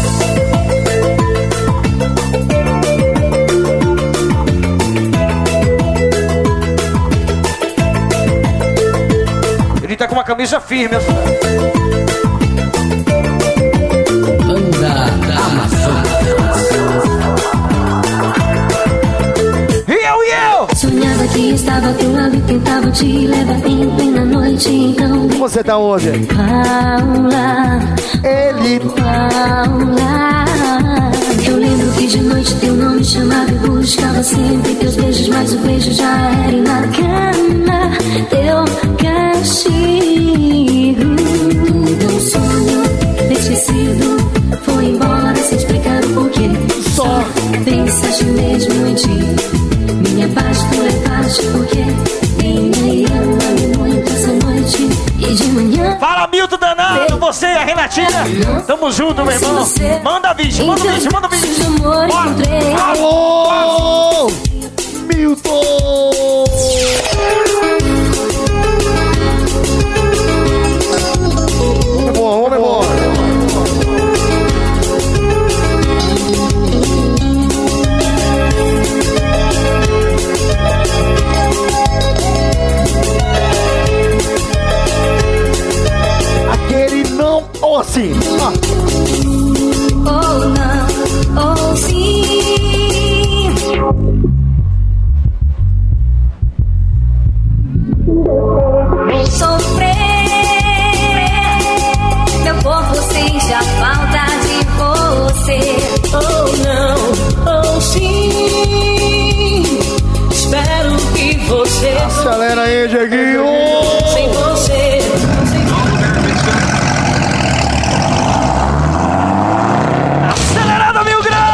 Ele tá com uma camisa firme, essa. Banda Amazonas. E eu, e eu? Sonhava que estava ao teu lado e tentava te levar em plena noite. Então, como você tá hoje? Paula, ele, Paula. Eu lembro que de noite teu nome chamava e buscava sempre teus beijos, mas o beijo já era e na cama teu castigo. Tudo um sonho esquecido foi embora sem explicar o porquê. Só pensaste mesmo em ti. Minha paz tu levaste porque minha eu amei muito essa noite e de manhã. Fala, Milton danado, você e a Renatina. Tamo junto, meu irmão. Manda vídeo, manda vídeo, manda vídeo. Alô, Milton. Vamos embora, vamos embora. Aquele não ou assim? Ah. Ou não, ou sim. Vou sofrer. Meu corpo sente a falta de você. Ou não, ou sim. Espero que você. Acelera aí, Dieguinho. Sem você. Acelerada mil graus!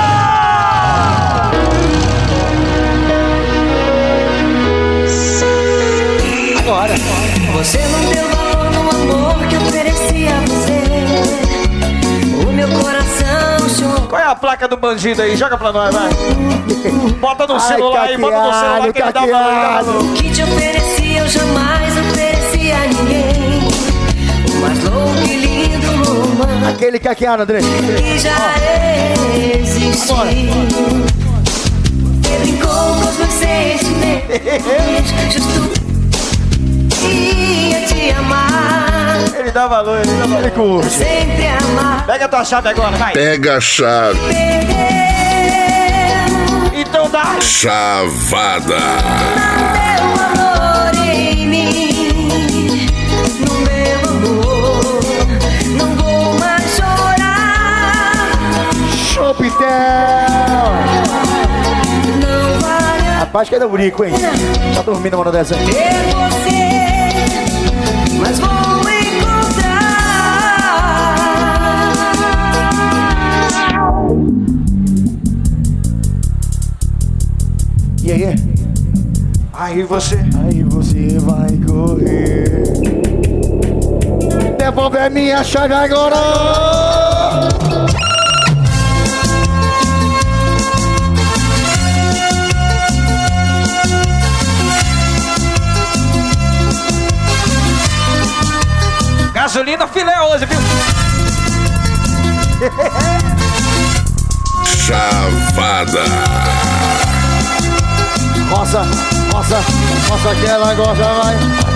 Agora. Você não deu valor no amor que ofereci a você. O meu coração chorou. Qual é a placa do bandido aí? Joga pra nós, vai. Bota no Ai, celular aí, bota no celular que ele dá valor. O que te ofereci eu jamais ofereci a ninguém. O mais louco e lindo romance Aquele caqueado, André. que já existiu. Você brincou com os meus sentimentos. Justo ia te amar. Ele dá valor, ele dá valor. Ele curte. Sempre amar. Pega a tua chave agora, vai. Pega a chave. Então dá. Chavada. Meu amor em mim. No meu amor. Não vou mais chorar. Chopitel. Não vale a Rapaz, que é da burico, hein? Tá dormindo uma hora dessa. ter você. Mas vou encontrar. E aí? Aí você. Aí você vai correr. Devolve a minha chave agora. Gasolina filé hoje, viu? Chavada. Nossa, nossa, nossa, que ela gosta, vai.